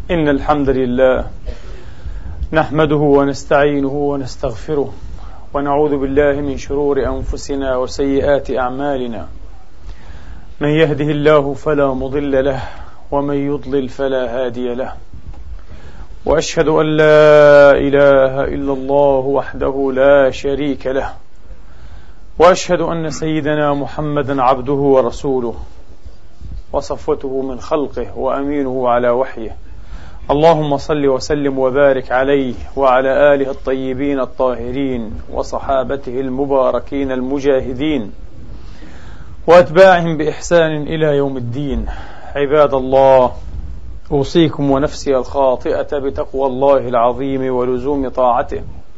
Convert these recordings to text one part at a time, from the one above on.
إن الحمد لله نحمده ونستعينه ونستغفره ونعوذ بالله من شرور أنفسنا وسيئات أعمالنا. من يهده الله فلا مضل له ومن يضلل فلا هادي له، وأشهد أن لا إله إلا الله وحده لا شريك له، وأشهد أن سيدنا محمدا عبده ورسوله وصفوته من خلقه وأمينه على وحيه. اللهم صل وسلم وبارك عليه وعلى آله الطيبين الطاهرين وصحابته المباركين المجاهدين وأتباعهم بإحسان إلى يوم الدين. عباد الله، أوصيكم ونفسي الخاطئة بتقوى الله العظيم ولزوم طاعته،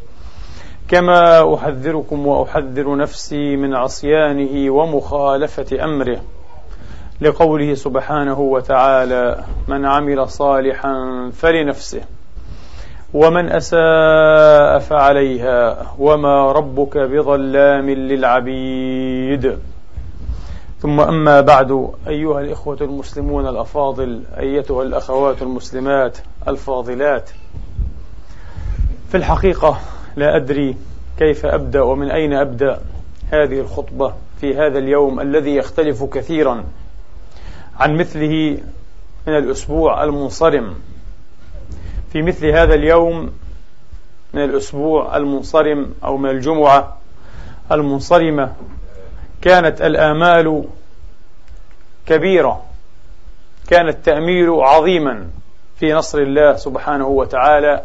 كما أحذركم وأحذر نفسي من عصيانه ومخالفة أمره، لقوله سبحانه وتعالى: من عمل صالحا فلنفسه ومن أساء فعليها وما ربك بظلام للعبيد. ثم أما بعد، أيها الإخوة المسلمون الأفاضل، أيتها الأخوات المسلمات الفاضلات، في الحقيقة لا أدري كيف أبدأ ومن أين أبدأ هذه الخطبة في هذا اليوم الذي يختلف كثيرا عن مثله من الأسبوع المنصرم. في مثل هذا اليوم من الأسبوع المنصرم أو من الجمعة المنصرمة كانت الآمال كبيرة، كان التأميل عظيما في نصر الله سبحانه وتعالى.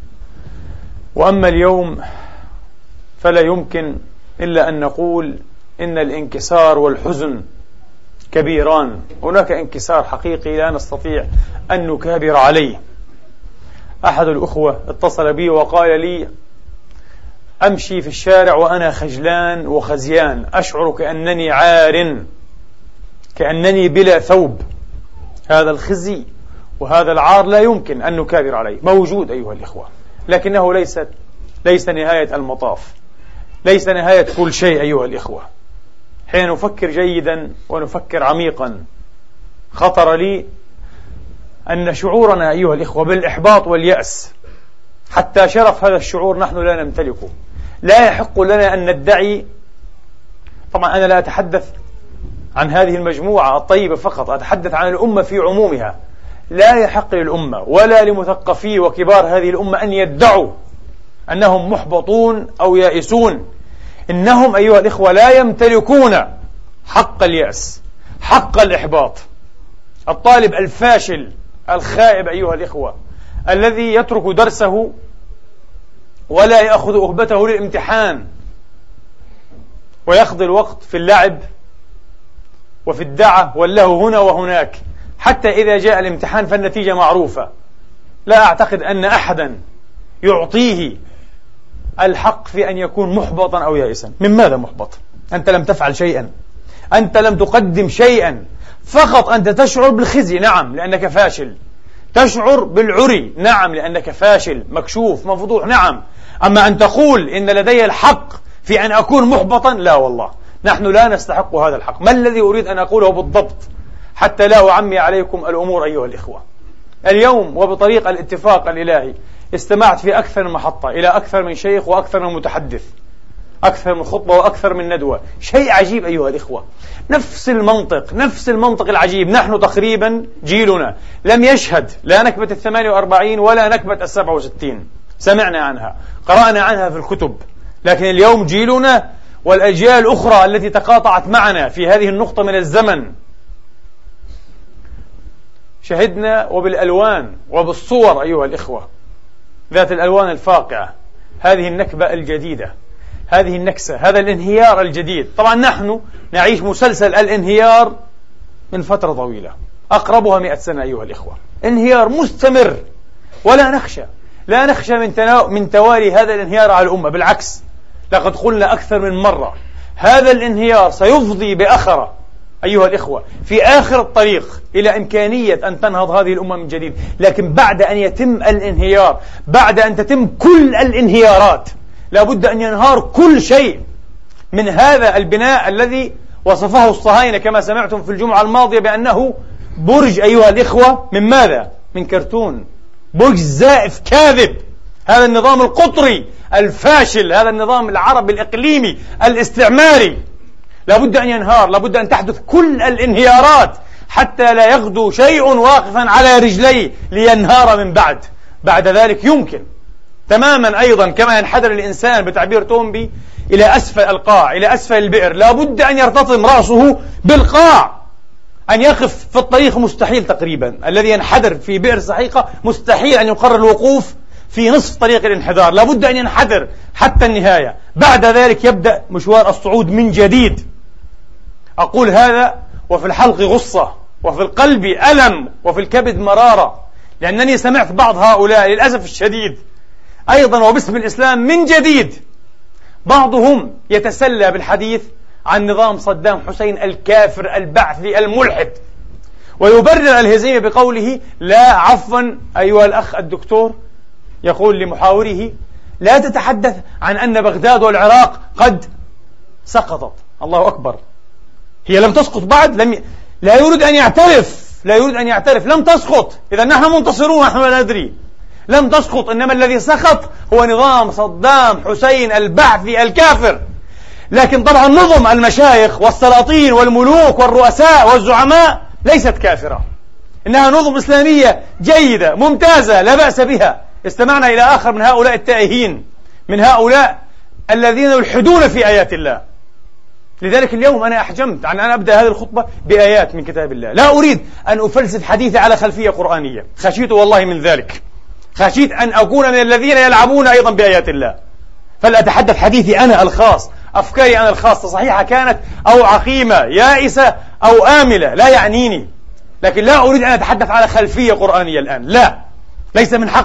وأما اليوم فلا يمكن إلا أن نقول إن الانكسار والحزن كبيران. هناك انكسار حقيقي لا نستطيع أن نكابر عليه. أحد الأخوة اتصل بي وقال لي: أمشي في الشارع وأنا خجلان وخزيان، أشعر كأنني عار، كأنني بلا ثوب. هذا الخزي وهذا العار لا يمكن أن نكابر عليه، موجود أيها الإخوة، لكنه ليس نهاية المطاف، ليس نهاية كل شيء أيها الإخوة. حين نفكر جيدا ونفكر عميقا، خطر لي أن شعورنا أيها الإخوة بالإحباط واليأس، حتى شرف هذا الشعور نحن لا نمتلكه. لا يحق لنا أن ندعي، طبعا أنا لا أتحدث عن هذه المجموعة الطيبة فقط، أتحدث عن الأمة في عمومها. لا يحق للأمة ولا لمثقفي وكبار هذه الأمة أن يدعوا أنهم محبطون أو يائسون. إنهم أيها الإخوة لا يمتلكون حق اليأس، حق الإحباط. الطالب الفاشل الخائب أيها الإخوة، الذي يترك درسه ولا يأخذ أهبته للامتحان ويقضي الوقت في اللعب وفي الدعة واللهو هنا وهناك، حتى إذا جاء الامتحان فالنتيجة معروفة. لا أعتقد أن أحدا يعطيه الحق في أن يكون محبطا أو يائسا. من ماذا محبط؟ أنت لم تفعل شيئا، أنت لم تقدم شيئا، فقط أنت تشعر بالخزي، نعم لأنك فاشل، تشعر بالعري، نعم لأنك فاشل مكشوف مفضوح، نعم. أما أن تقول إن لدي الحق في أن أكون محبطا، لا والله، نحن لا نستحق هذا الحق. ما الذي أريد أن أقوله بالضبط حتى لا أعمي عليكم الأمور أيها الإخوة؟ اليوم وبطريق الاتفاق الإلهي استمعت في أكثر من محطة إلى أكثر من شيخ وأكثر من متحدث، أكثر من خطبة وأكثر من ندوة. شيء عجيب أيها الإخوة، نفس المنطق العجيب. نحن تقريبا جيلنا لم يشهد لا نكبة 48 ولا نكبة 67، سمعنا عنها، قرأنا عنها في الكتب، لكن اليوم جيلنا والأجيال الأخرى التي تقاطعت معنا في هذه النقطة من الزمن شهدنا وبالألوان وبالصور أيها الإخوة ذات الألوان الفاقعة هذه النكبة الجديدة، هذه النكسة، هذا الانهيار الجديد. طبعا نحن نعيش مسلسل الانهيار من فترة طويلة، أقربها 100 سنة أيها الإخوة، انهيار مستمر، ولا نخشى من توالي هذا الانهيار على الأمة. بالعكس، لقد قلنا أكثر من مرة هذا الانهيار سيفضي بأخرة أيها الإخوة في آخر الطريق إلى إمكانية أن تنهض هذه الأمة من جديد. لكن بعد أن يتم الانهيار، بعد أن تتم كل الانهيارات، لابد أن ينهار كل شيء من هذا البناء الذي وصفه الصهاينة كما سمعتم في الجمعة الماضية بأنه برج أيها الإخوة من ماذا؟ من كرتون، بوش زائف كاذب. هذا النظام القطري الفاشل، هذا النظام العربي الإقليمي الاستعماري لابد أن ينهار، لابد أن تحدث كل الانهيارات حتى لا يغدو شيء واقفا على رجليه لينهار من بعد ذلك يمكن تماما أيضا كما ينحدر الإنسان بتعبير تومبي إلى أسفل القاع، إلى أسفل البئر، لابد أن يرتطم رأسه بالقاع. أن يقف في الطريق مستحيل تقريبا، الذي ينحدر في بئر سحيقة مستحيل أن يقرر الوقوف في نصف طريق الانحدار، لابد أن ينحدر حتى النهاية. بعد ذلك يبدأ مشوار الصعود من جديد. أقول هذا وفي الحلق غصة، وفي القلب ألم، وفي الكبد مرارة، لأنني سمعت بعض هؤلاء للأسف الشديد أيضا وباسم الإسلام من جديد بعضهم يتسلى بالحديث عن نظام صدام حسين الكافر البعثي الملحد، ويبرر الهزيمة بقوله لا عفوا أيها الأخ الدكتور، يقول لمحاوره لا تتحدث عن أن بغداد والعراق قد سقطت. الله أكبر، هي لم تسقط بعد، لا يريد أن يعترف لم تسقط. إذا نحن منتصرون، نحن لا ندري، لم تسقط، إنما الذي سقط هو نظام صدام حسين البعثي الكافر. لكن طبعا نظم المشايخ والسلاطين والملوك والرؤساء والزعماء ليست كافرة، إنها نظم إسلامية جيدة ممتازة لا بأس بها. استمعنا إلى آخر من هؤلاء التائهين، من هؤلاء الذين يلحدون في آيات الله. لذلك اليوم أنا أحجمت عن أن أبدأ هذه الخطبة بآيات من كتاب الله. لا أريد أن أفلسف حديثي على خلفية قرآنية، خشيت والله من ذلك، خشيت أن أكون من الذين يلعبون أيضا بآيات الله، فلا أتحدث حديثي أنا الخاص، أفكاري أنا الخاصة صحيحة كانت أو عقيمة يائسة أو آملة لا يعنيني، لكن لا أريد أن أتحدث على خلفية قرآنية الآن، لا، ليس من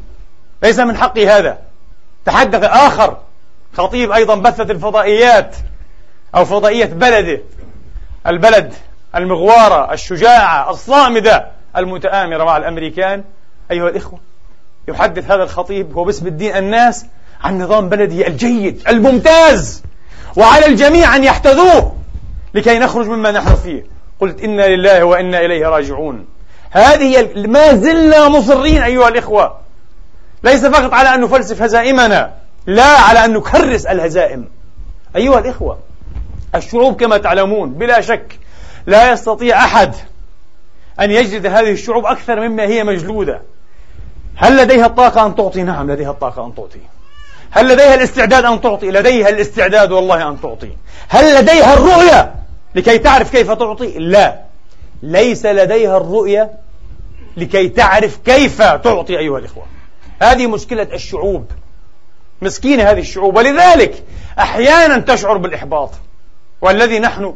حقي هذا. تحدث آخر خطيب أيضا بثت الفضائيات أو فضائية بلده، البلد المغوارة الشجاعة الصامدة المتآمرة مع الأمريكان. أيها الإخوة، يحدث هذا الخطيب هو باسم الدين الناس عن نظام بلده الجيد الممتاز، وعلى الجميع أن يحتذوه لكي نخرج مما نحن فيه. قلت إنا لله وإنا إليه راجعون. هذه ما زلنا مصرين أيها الإخوة، ليس فقط على أن نفلسف هزائمنا، لا، على أن نكرس الهزائم. أيها الإخوة، الشعوب كما تعلمون بلا شك لا يستطيع أحد أن يجلد هذه الشعوب أكثر مما هي مجلودة. هل لديها الطاقة أن تعطي؟ نعم لديها الطاقة أن تعطي. هل لديها الاستعداد أن تعطي؟ لديها الاستعداد والله أن تعطي. هل لديها الرؤية لكي تعرف كيف تعطي؟ لا، ليس لديها الرؤية لكي تعرف كيف تعطي. أيها الإخوة، هذه مشكلة الشعوب، مسكينة هذه الشعوب، ولذلك أحيانا تشعر بالإحباط، والذي نحن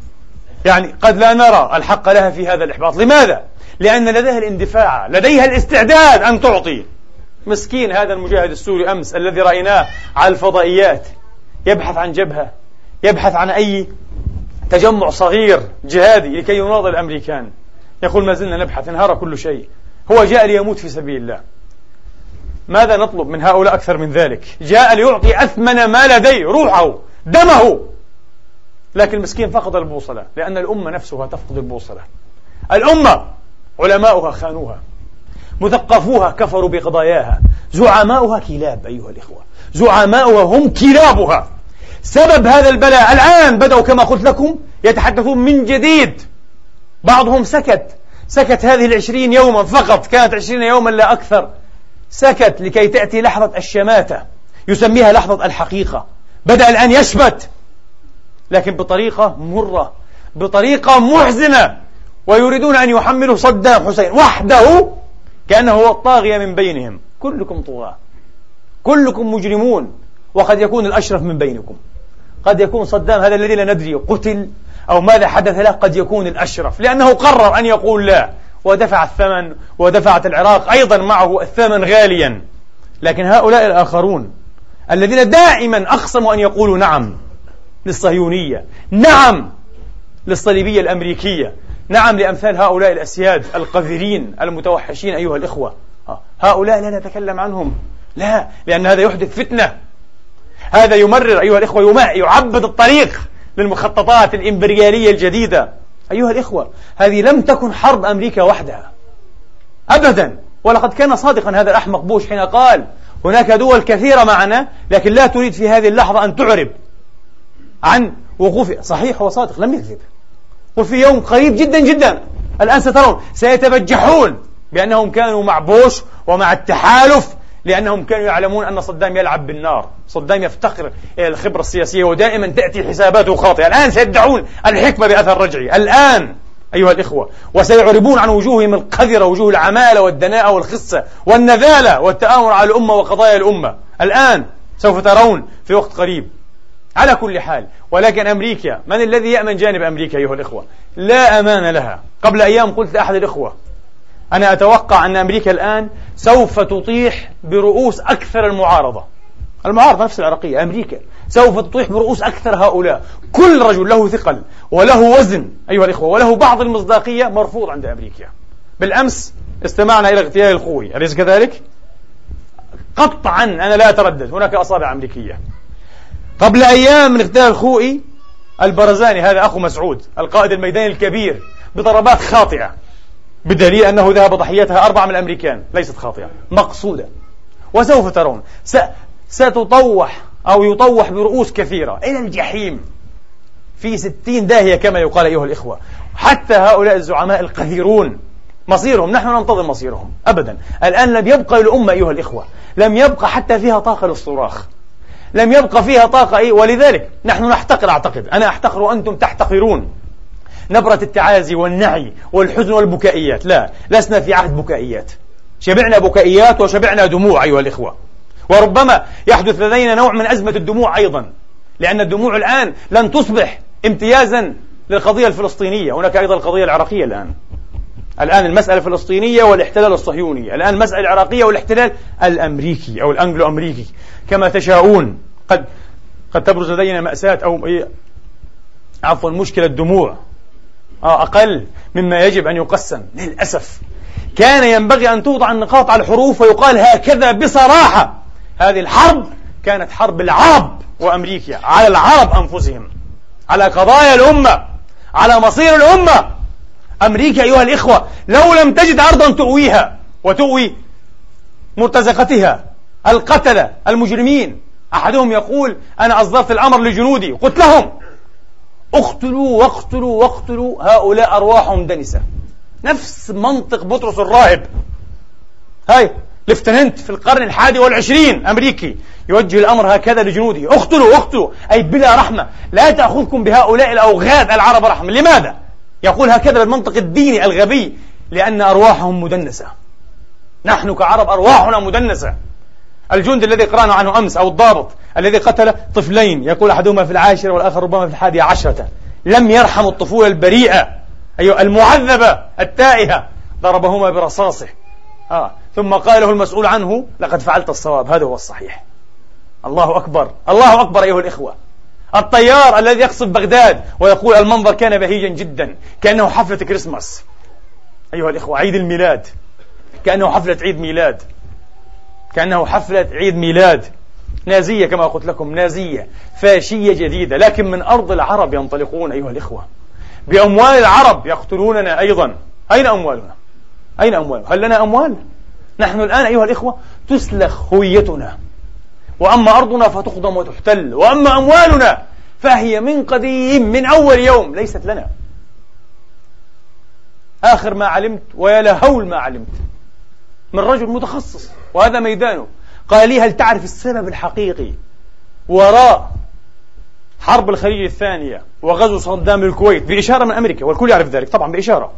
قد لا نرى الحق لها في هذا الإحباط. لماذا؟ لأن لديها الاندفاع، لديها الاستعداد أن تعطي. مسكين هذا المجاهد السوري أمس الذي رأيناه على الفضائيات يبحث عن جبهة، يبحث عن أي تجمع صغير جهادي لكي يناضل الأمريكان، يقول ما زلنا نبحث، انهار كل شيء. هو جاء ليموت في سبيل الله. ماذا نطلب من هؤلاء أكثر من ذلك؟ جاء ليعطي أثمن ما لديه، روحه، دمه، لكن المسكين فقد البوصلة، لأن الأمة نفسها تفقد البوصلة. الأمة علماؤها خانوها، مثقفوها كفروا بقضاياها، زعماؤها كلاب. أيها الإخوة، زعماؤها هم كلابها. سبب هذا البلاء الآن بدأوا كما قلت لكم يتحدثون من جديد. بعضهم سكت هذه 20 يوما فقط، كانت 20 يوما لا أكثر، سكت لكي تأتي لحظة الشماتة، يسميها لحظة الحقيقة. بدأ الآن يشمت، لكن بطريقة مرة، بطريقة محزنة، ويريدون أن يحملوا صدام حسين وحده كأنه هو الطاغية من بينهم. كلكم طغاة، كلكم مجرمون، وقد يكون الأشرف من بينكم، قد يكون صدام هذا الذي لا ندري قتل أو ماذا حدث له، قد يكون الأشرف لأنه قرر أن يقول لا، ودفع الثمن، ودفعت العراق أيضا معه الثمن غاليا. لكن هؤلاء الآخرون الذين دائما أقسموا أن يقولوا نعم للصهيونية، نعم للصليبية الأمريكية، نعم لأمثال هؤلاء الأسياد القذرين المتوحشين. أيها الإخوة، هؤلاء لا نتكلم عنهم، لا، لأن هذا يحدث فتنة، هذا يمرر أيها الإخوة، يعبد الطريق للمخططات الإمبريالية الجديدة. أيها الإخوة، هذه لم تكن حرب أمريكا وحدها أبدا، ولقد كان صادقا هذا الأحمق بوش حين قال هناك دول كثيرة معنا لكن لا تريد في هذه اللحظة أن تعرب عن وقوفها. صحيح، هو صادق، لم يكذب. وفي يوم قريب جدا جدا الآن سترون سيتبجحون بأنهم كانوا مع بوش ومع التحالف، لأنهم كانوا يعلمون أن صدام يلعب بالنار. صدام يفتقر إلى الخبرة السياسية ودائما تأتي حساباته خاطئة. الآن سيدعون الحكمة بأثر رجعي الآن أيها الإخوة، وسيعربون عن وجوههم القذرة، وجوه العمالة والدناءة والخسة والنذالة والتآمر على الأمة وقضايا الأمة. الآن سوف ترون في وقت قريب. على كل حال، ولكن أمريكا، من الذي يأمن جانب أمريكا أيها الإخوة؟ لا أمان لها. قبل أيام قلت لأحد الإخوة أنا أتوقع أن أمريكا الآن سوف تطيح برؤوس أكثر المعارضة نفس العراقية. أمريكا سوف تطيح برؤوس أكثر هؤلاء. كل رجل له ثقل وله وزن أيها الإخوة وله بعض المصداقية مرفوض عند أمريكا. بالأمس استمعنا إلى اغتيال الخوي، أليس كذلك؟ قطعا أنا لا أتردد، هناك أصابع أمريكية. قبل أيام من اغتيال الخوئي البرزاني، هذا أخو مسعود القائد الميداني الكبير، بضربات خاطئة، بدليل أنه ذهب ضحيتها 4 من الأمريكان، ليست خاطئة، مقصودة. وسوف ترون ستطوح أو يطوح برؤوس كثيرة إلى الجحيم في 60 داهية كما يقال أيها الإخوة. حتى هؤلاء الزعماء القذرون مصيرهم، نحن ننتظر مصيرهم أبدا. الآن لم يبقى للأمة أيها الإخوة، لم يبقى حتى فيها طاقة للصراخ، لم يبقى فيها طاقة ولذلك نحن نحتقر، أعتقد أنا أحتقر وأنتم تحتقرون نبرة التعازي والنعي والحزن والبكائيات. لا، لسنا في عهد بكائيات، شبعنا بكائيات وشبعنا دموع أيها الإخوة. وربما يحدث لدينا نوع من أزمة الدموع أيضا، لأن الدموع الآن لن تصبح امتيازا للقضية الفلسطينية. هناك أيضا القضية العراقية الآن المسألة الفلسطينية والاحتلال الصهيوني، الآن المسألة العراقية والاحتلال الأمريكي أو الأنجلو أمريكي كما تشاءون. قد تبرز لدينا مأساة أو مشكلة دموع أقل مما يجب أن يقسم. للأسف كان ينبغي أن توضع النقاط على الحروف ويقال هكذا بصراحة: هذه الحرب كانت حرب العرب وأمريكا على العرب أنفسهم، على قضايا الأمة، على مصير الأمة. أمريكا أيها الإخوة لو لم تجد أرضا تؤويها وتؤوي مرتزقتها القتلة المجرمين، أحدهم يقول: أنا أصدرت الأمر لجنودي، قلت لهم اقتلوا واقتلوا واقتلوا، هؤلاء أرواحهم دنسة. نفس منطق بطرس الراهب، هاي ليفتننت في القرن 21 أمريكي يوجه الأمر هكذا لجنوده: اقتلوا اقتلوا، أي بلا رحمة، لا تأخذكم بهؤلاء الأوغاد العرب رحمة. لماذا؟ يقول هكذا بالمنطق الديني الغبي: لأن أرواحهم مدنسة. نحن كعرب أرواحنا مدنسة. الجندي الذي قرأنا عنه أمس أو الضابط الذي قتل طفلين، يقول أحدهما في 10 والآخر ربما في 11، لم يرحم الطفولة البريئة أيها المعذبة التائهة، ضربهما برصاصه ثم قال له المسؤول عنه: لقد فعلت الصواب، هذا هو الصحيح. الله أكبر، الله أكبر أيها الإخوة. الطيار الذي يقصف بغداد ويقول: المنظر كان بهيجا جدا، كأنه حفلة كريسماس أيها الإخوة، عيد الميلاد، كأنه حفلة عيد ميلاد، كأنه حفلة عيد ميلاد. نازية كما قلت لكم، نازية فاشية جديدة، لكن من أرض العرب ينطلقون أيها الإخوة، بأموال العرب يقتلوننا أيضا. أين أموالنا؟ أين أموالنا؟ هل لنا أموال؟ نحن الآن أيها الإخوة تسلخ هويتنا، وأما أرضنا فتخضم وتحتل، وأما أموالنا فهي من قديم، من أول يوم ليست لنا. آخر ما علمت، ويا لهول ما علمت، من رجل متخصص وهذا ميدانه، قال لي: هل تعرف السبب الحقيقي وراء حرب الخليج الثانية وغزو صدام الكويت؟ بإشارة من أمريكا، والكل يعرف ذلك طبعا، بإشارة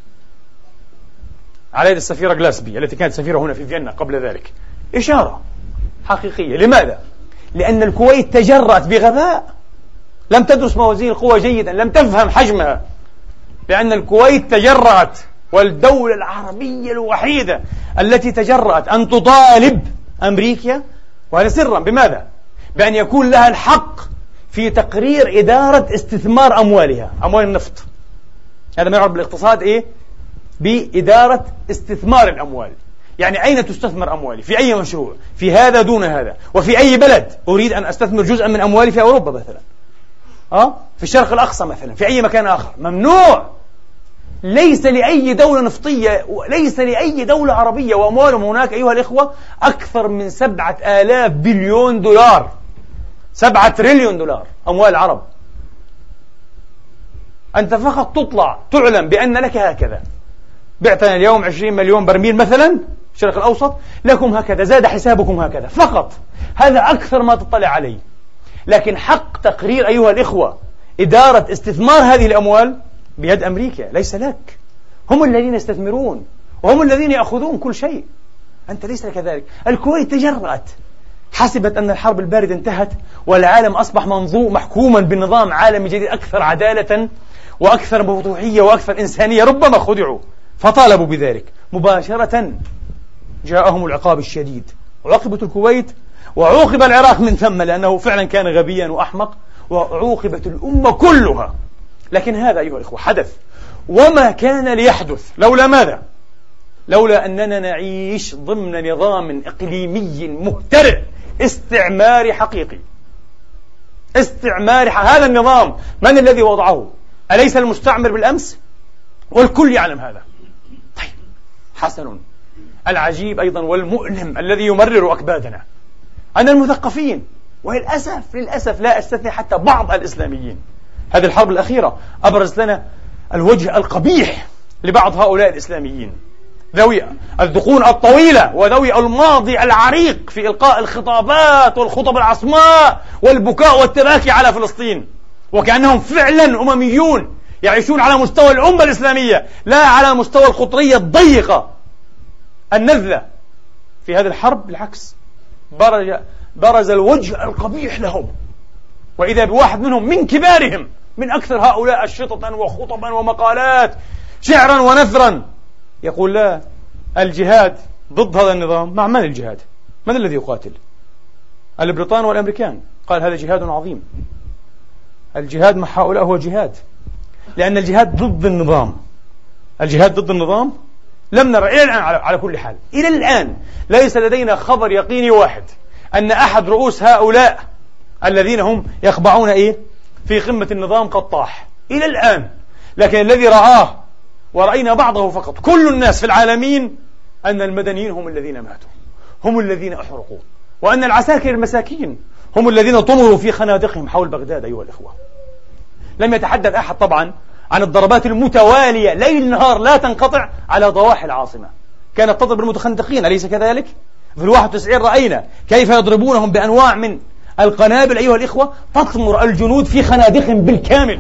على يد السفيرة غلاسبي التي كانت سفيرة هنا في فيينا قبل ذلك. إشارة حقيقية. لماذا؟ لأن الكويت تجرأت بغباء، لم تدرس موازين القوى جيدا، لم تفهم حجمها، لأن الكويت تجرأت، والدولة العربية الوحيدة التي تجرأت أن تطالب أمريكا، وهذا سرا، بماذا؟ بأن يكون لها الحق في تقرير إدارة استثمار أموالها، أموال النفط. هذا ما يعرف بالاقتصاد بإدارة استثمار الأموال، يعني أين تستثمر أموالي، في أي مشروع، في هذا دون هذا، وفي أي بلد أريد أن أستثمر جزءا من أموالي، في أوروبا مثلا، في الشرق الأقصى مثلا، في أي مكان آخر. ممنوع. ليس لأي دولة نفطية، ليس لأي دولة عربية، وأموالهم هناك أيها الإخوة أكثر من 7,000 بليون دولار، 7 تريليون دولار أموال العرب. أنت فقط تطلع تعلم بأن لك هكذا، بعتنا اليوم 20 مليون برميل مثلا الشرق الأوسط، لكم هكذا، زاد حسابكم هكذا فقط. هذا أكثر ما تطلع عليه. لكن حق تقرير أيها الإخوة إدارة استثمار هذه الأموال بيد أمريكا، ليس لك. هم الذين يستثمرون وهم الذين يأخذون كل شيء، أنت ليس لك ذلك. الكويت تجرأت، حسبت أن الحرب الباردة انتهت والعالم أصبح منظوم محكوما بنظام عالمي جديد أكثر عدالة وأكثر مفتوحية وأكثر إنسانية. ربما خدعوا فطالبوا بذلك، مباشرة جاءهم العقاب الشديد، وعوقبت الكويت وعوقب العراق من ثم، لأنه فعلا كان غبيا وأحمق، وعوقبت الأمة كلها. لكن هذا أيها الإخوة حدث، وما كان ليحدث لولا ماذا؟ لولا أننا نعيش ضمن نظام إقليمي مهترئ استعماري حقيقي. استعماري هذا النظام من الذي وضعه؟ أليس المستعمر بالأمس؟ والكل يعلم هذا. طيب حسن. العجيب أيضا والمؤلم الذي يمرر أكبادنا أن المثقفين، للأسف لا أستثني حتى بعض الإسلاميين، هذه الحرب الأخيرة أبرز لنا الوجه القبيح لبعض هؤلاء الإسلاميين، ذوي الذقون الطويلة وذوي الماضي العريق في إلقاء الخطابات والخطب العصماء والبكاء والتباكي على فلسطين، وكأنهم فعلا أمميون يعيشون على مستوى الأمة الإسلامية لا على مستوى القطرية الضيقة النذلة. في هذه الحرب بالعكس برز الوجه القبيح لهم، وإذا بواحد منهم من كبارهم، من أكثر هؤلاء شططا وخطبا ومقالات شعرا ونثرا، يقول لا، الجهاد ضد هذا النظام. مع من الجهاد؟ من الذي يقاتل؟ البريطان والأمريكان. قال هذا جهاد عظيم. الجهاد مع هؤلاء هو جهاد، لأن الجهاد ضد النظام. الجهاد ضد النظام لم نرى إلى الآن، على كل حال إلى الآن ليس لدينا خبر يقيني واحد أن أحد رؤوس هؤلاء الذين هم يخضعون في قمة النظام قد طاح إلى الآن. لكن الذي رآه ورأينا بعضه فقط، كل الناس في العالمين، أن المدنيين هم الذين ماتوا، هم الذين أحرقوا، وأن العساكر المساكين هم الذين طمروا في خنادقهم حول بغداد. أيها الإخوة، لم يتحدث أحد طبعا عن الضربات المتوالية ليل نهار لا تنقطع على ضواحي العاصمة، كانت تضرب المتخندقين، أليس كذلك؟ في 91 رأينا كيف يضربونهم بأنواع من القنابل أيها الإخوة تطمر الجنود في خنادقهم بالكامل،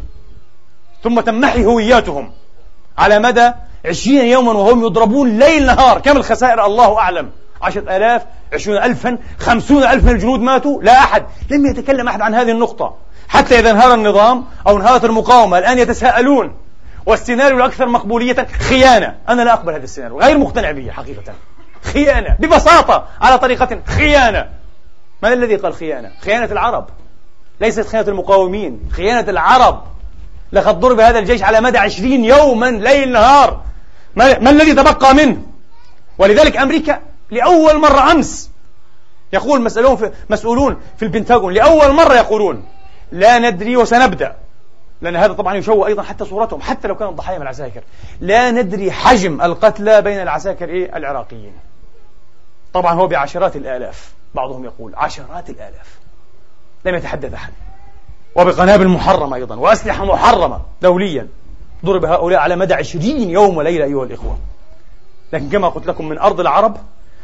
ثم تمحي هوياتهم على مدى 20 يوما وهم يضربون ليل نهار. كم الخسائر الله أعلم، 10,000 20,000 50,000 من الجنود ماتوا. لا أحد، لم يتكلم أحد عن هذه النقطة، حتى إذا انهار النظام أو انهارت المقاومة الآن يتساءلون. والسيناريو الأكثر مقبولية خيانة. أنا لا أقبل هذا السيناريو، غير مقتنع به حقيقة. خيانة ببساطة، على طريقة خيانة. من الذي قال خيانة؟ خيانة العرب، ليست خيانة المقاومين، خيانة العرب. لقد ضرب هذا الجيش على مدى 20 يوما ليل نهار، ما الذي تبقى منه؟ ولذلك أمريكا لأول مرة أمس يقول مسؤولون في البنتاغون، لأول مرة يقولون لا ندري وسنبدأ، لأن هذا طبعا يشوه أيضا حتى صورتهم، حتى لو كانوا ضحايا من العساكر، لا ندري حجم القتلى بين العساكر العراقيين. طبعا هو بعشرات الآلاف، بعضهم يقول عشرات الآلاف، لم يتحدث أحد. وبقنابل محرمة أيضا وأسلحة محرمة دوليا، ضرب هؤلاء على مدى 20 يوم وليلة أيها الإخوة. لكن كما قلت لكم، من أرض العرب،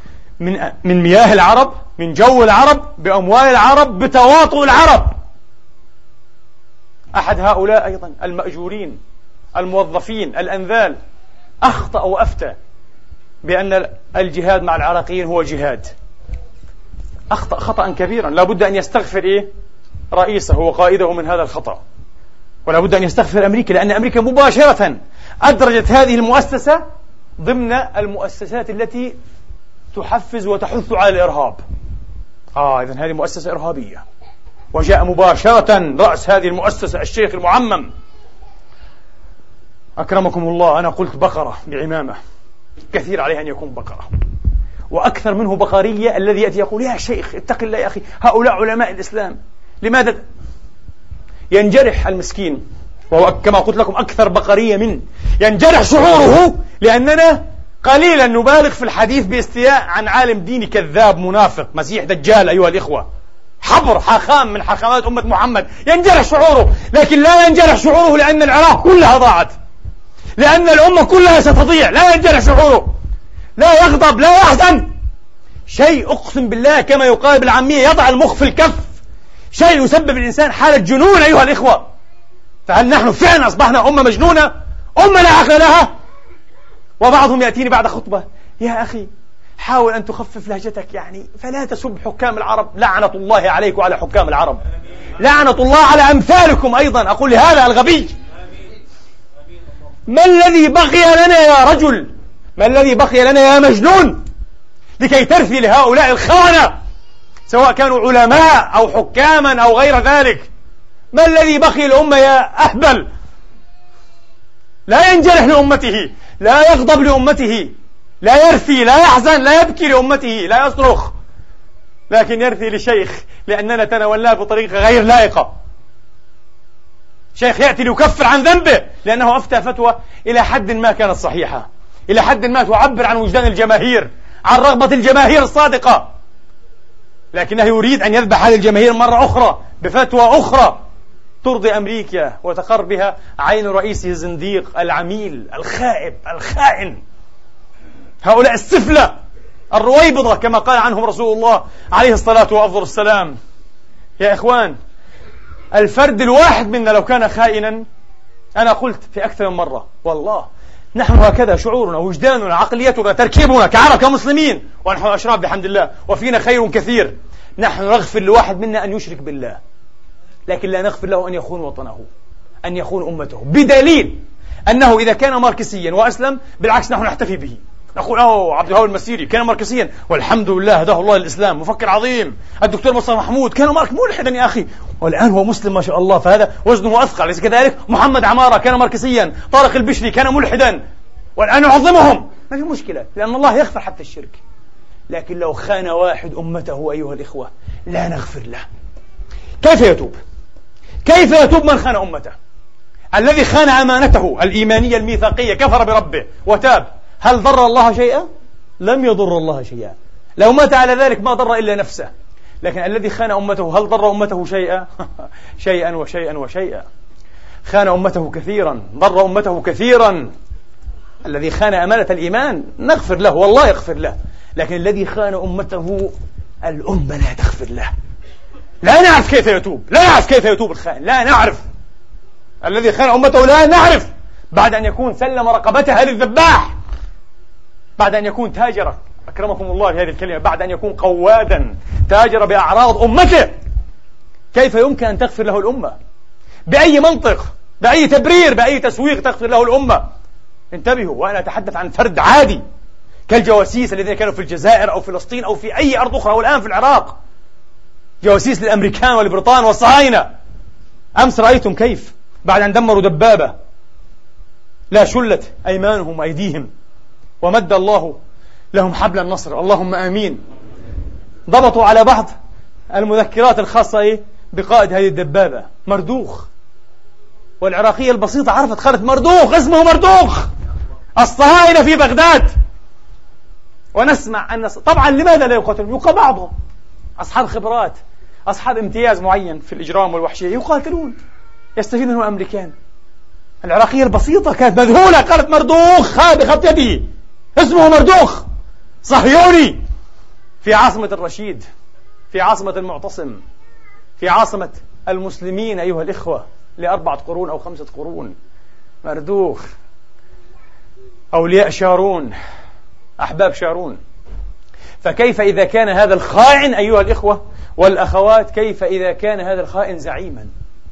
من مياه العرب، من جو العرب، بأموال العرب، بتواطؤ العرب. أحد هؤلاء أيضا المأجورين الموظفين الأنذال أخطأ وأفتى بأن الجهاد مع العراقيين هو جهاد. أخطأ خطأ كبيرا، لا بد أن يستغفر رئيسه وقائده من هذا الخطأ، ولا بد أن يستغفر أمريكا، لأن أمريكا مباشرة أدرجت هذه المؤسسة ضمن المؤسسات التي تحفز وتحث على الإرهاب. إذن هذه مؤسسة إرهابية، وجاء مباشرة رأس هذه المؤسسة الشيخ المعمم، أكرمكم الله، أنا قلت بقرة بعمامة، كثير عليه أن يكون بقرة، وأكثر منه بقرية الذي يأتي يقول يا شيخ اتق الله يا أخي، هؤلاء علماء الإسلام، لماذا ينجرح المسكين وهو كما قلت لكم أكثر بقرية منه، ينجرح شعوره لأننا قليلا نبالغ في الحديث باستياء عن عالم ديني كذاب منافق مسيح دجال أيها الإخوة، حبر حاخام من حاخامات أمة محمد، ينجرح شعوره. لكن لا ينجرح شعوره لأن العراق كلها ضاعت، لأن الأمة كلها ستضيع. لا ينجرح شعوره، لا يغضب، لا يحزن. شيء أقسم بالله كما يقال بالعامية يضع المخ في الكف، شيء يسبب الإنسان حالة جنون أيها الإخوة. فهل نحن فعلا أصبحنا أمة مجنونة، أمة لا عقل لها؟ وبعضهم يأتيني بعد خطبة: يا أخي حاول أن تخفف لهجتك، فلا تسب حكام العرب. لعنة الله عليك وعلى حكام العرب، لعنة الله على أمثالكم أيضا. أقول لهذا الغبي: ما الذي بقي لنا يا رجل؟ ما الذي بقي لنا يا مجنون لكي ترثي لهؤلاء الخونة، سواء كانوا علماء أو حكاما أو غير ذلك؟ ما الذي بقي الأمة يا أهبل؟ لا ينجرح لأمته، لا يغضب لأمته، لا يرثي، لا يحزن، لا يبكي لأمته، لا يصرخ، لكن يرثي لشيخ لأننا تناولناه بطريقة غير لائقة. شيخ يأتي ليكفر عن ذنبه لأنه أفتى فتوى إلى حد ما كانت صحيحة، إلى حد ما تعبر عن وجدان الجماهير، عن رغبة الجماهير الصادقة، لكنه يريد أن يذبح هذه الجماهير مرة أخرى بفتوى أخرى ترضي أمريكا وتقر بها عين رئيسه الزنديق العميل الخائب الخائن. هؤلاء السفلة الرويبضة كما قال عنهم رسول الله عليه الصلاة وأفضل السلام. يا إخوان، الفرد الواحد منا لو كان خائنا، أنا قلت في أكثر من مرة والله نحن هكذا، شعورنا، وجداننا، عقليتنا، تركيبنا كعرب كمسلمين، ونحن أشراف بحمد الله وفينا خير كثير، نحن نغفر لواحد منا أن يشرك بالله، لكن لا نغفر له أن يخون وطنه، أن يخون أمته، بدليل أنه إذا كان ماركسيا وأسلم بالعكس نحن نحتفي به، نقول عبد الوهاب المسيري كان ماركسيا والحمد لله هداه الله للإسلام، مفكر عظيم. الدكتور مصطفى محمود كان ملحدا يا أخي والآن هو مسلم ما شاء الله، فهذا وزنه أثقل. ليس كذلك؟ محمد عمارة كان ماركسيا، طارق البشري كان ملحدا، والآن نعظمهم، ما في مشكلة لأن الله يغفر حتى الشرك. لكن لو خان واحد أمته أيها الإخوة لا نغفر له. كيف يتوب؟ كيف يتوب من خان أمته؟ الذي خان أمانته الإيمانية الميثاقية، كفر بربه وتاب، هل ضر الله شيئا؟ لم يضر الله شيئا. لو مات على ذلك ما ضر إلا نفسه. لكن الذي خان أمته هل ضر أمته شيئا؟ شيئا وشيئا وشيئا. خان أمته كثيرا، ضر أمته كثيرا. الذي خان أمانة الإيمان نغفر له والله يغفر له، لكن الذي خان أمته الأمة لا تغفر له. لا نعرف كيف يتوب، لا نعرف كيف يتوب الخائن، لا نعرف. الذي خان أمته لا نعرف، بعد أن يكون سلم رقبتها للذباح، بعد أن يكون تاجرا، أكرمكم الله بهذه الكلمة، بعد أن يكون قوادا تاجر بأعراض أمته، كيف يمكن أن تغفر له الأمة؟ بأي منطق، بأي تبرير، بأي تسويق تغفر له الأمة؟ انتبهوا، وأنا أتحدث عن فرد عادي كالجواسيس الذين كانوا في الجزائر أو فلسطين أو في أي أرض أخرى، والآن في العراق جواسيس للأمريكان والبريطان والصهاينة. أمس رأيتم كيف بعد أن دمروا دبابة لا شلت أيمانهم وأيديهم ومد الله لهم حبل النصر، اللهم آمين، ضبطوا على بعض المذكرات الخاصة بقائد هذه الدبابة مردوخ، والعراقية البسيطة عرفت خالد مردوخ، اسمه مردوخ، الصهاينة في بغداد. ونسمع أن طبعا لماذا لا يقاتلون؟ يقاتل بعضهم أصحاب خبرات، أصحاب امتياز معين في الإجرام والوحشية، يقاتلون يستفيد منهم الأمريكان. العراقية البسيطة كانت مذهولة، قالت مردوخ بخط يدي، اسمه مردوخ، صهيوني، في عاصمة الرشيد، في عاصمة المعتصم، في عاصمة المسلمين أيها الإخوة ل4 قرون أو 5 قرون. مردوخ، أولياء شارون، أحباب شارون. فكيف إذا كان هذا الخائن أيها الإخوة والأخوات، كيف إذا كان هذا الخائن زعيما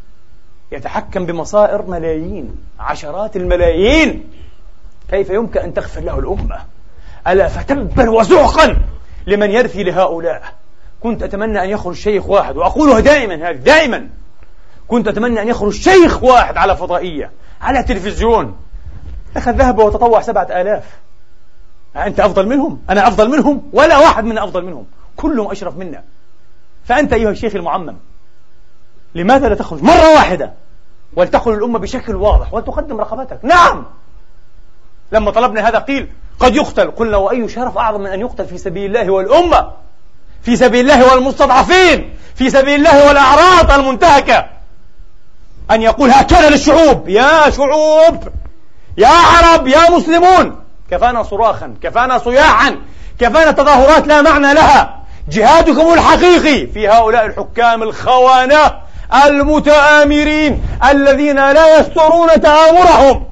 يتحكم بمصائر ملايين، عشرات الملايين، كيف يمكن أن تغفر له الأمة؟ ألا فتبا وزعقا لمن يرثي لهؤلاء. كنت أتمنى أن يخرج شيخ واحد، وأقولها دائما، دائما كنت أتمنى أن يخرج شيخ واحد على فضائية، على تلفزيون، أخذ ذهب وتطوع 7000. أنت أفضل منهم؟ أنا أفضل منهم؟ ولا واحد منا أفضل منهم، كلهم أشرف منا. فأنت أيها الشيخ المعمم لماذا لا تخرج مرة واحدة ولتقل الأمة بشكل واضح ولتقدم رقبتك. نعم، لما طلبنا هذا قيل قد يقتل، قلنا وأي شرف أعظم من أن يقتل في سبيل الله والأمة، في سبيل الله والمستضعفين، في سبيل الله والأعراض المنتهكة. أن يقول هكذا للشعوب: يا شعوب، يا عرب، يا مسلمون، كفانا صراخا، كفانا صياحا، كفانا تظاهرات لا معنى لها. جهادكم الحقيقي في هؤلاء الحكام الخونة المتآمرين الذين لا يسترون تآمرهم.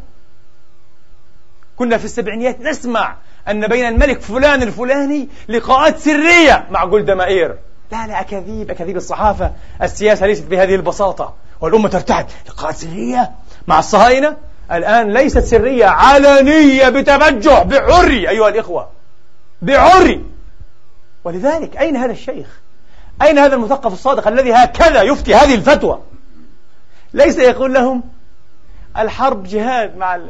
كنا في السبعينيات نسمع أن بين الملك فلان الفلاني لقاءات سرية مع جولدا مائير. لا، أكاذيب، أكاذيب الصحافة. السياسة ليست بهذه البساطة، والأمة ترتعد. لقاءات سرية مع الصهاينة الآن ليست سرية، علنية، بتبجح، بعري أيها الإخوة، بعري. ولذلك أين هذا الشيخ؟ أين هذا المثقف الصادق الذي هكذا يفتي هذه الفتوى؟ ليس يقول لهم الحرب جهاد مع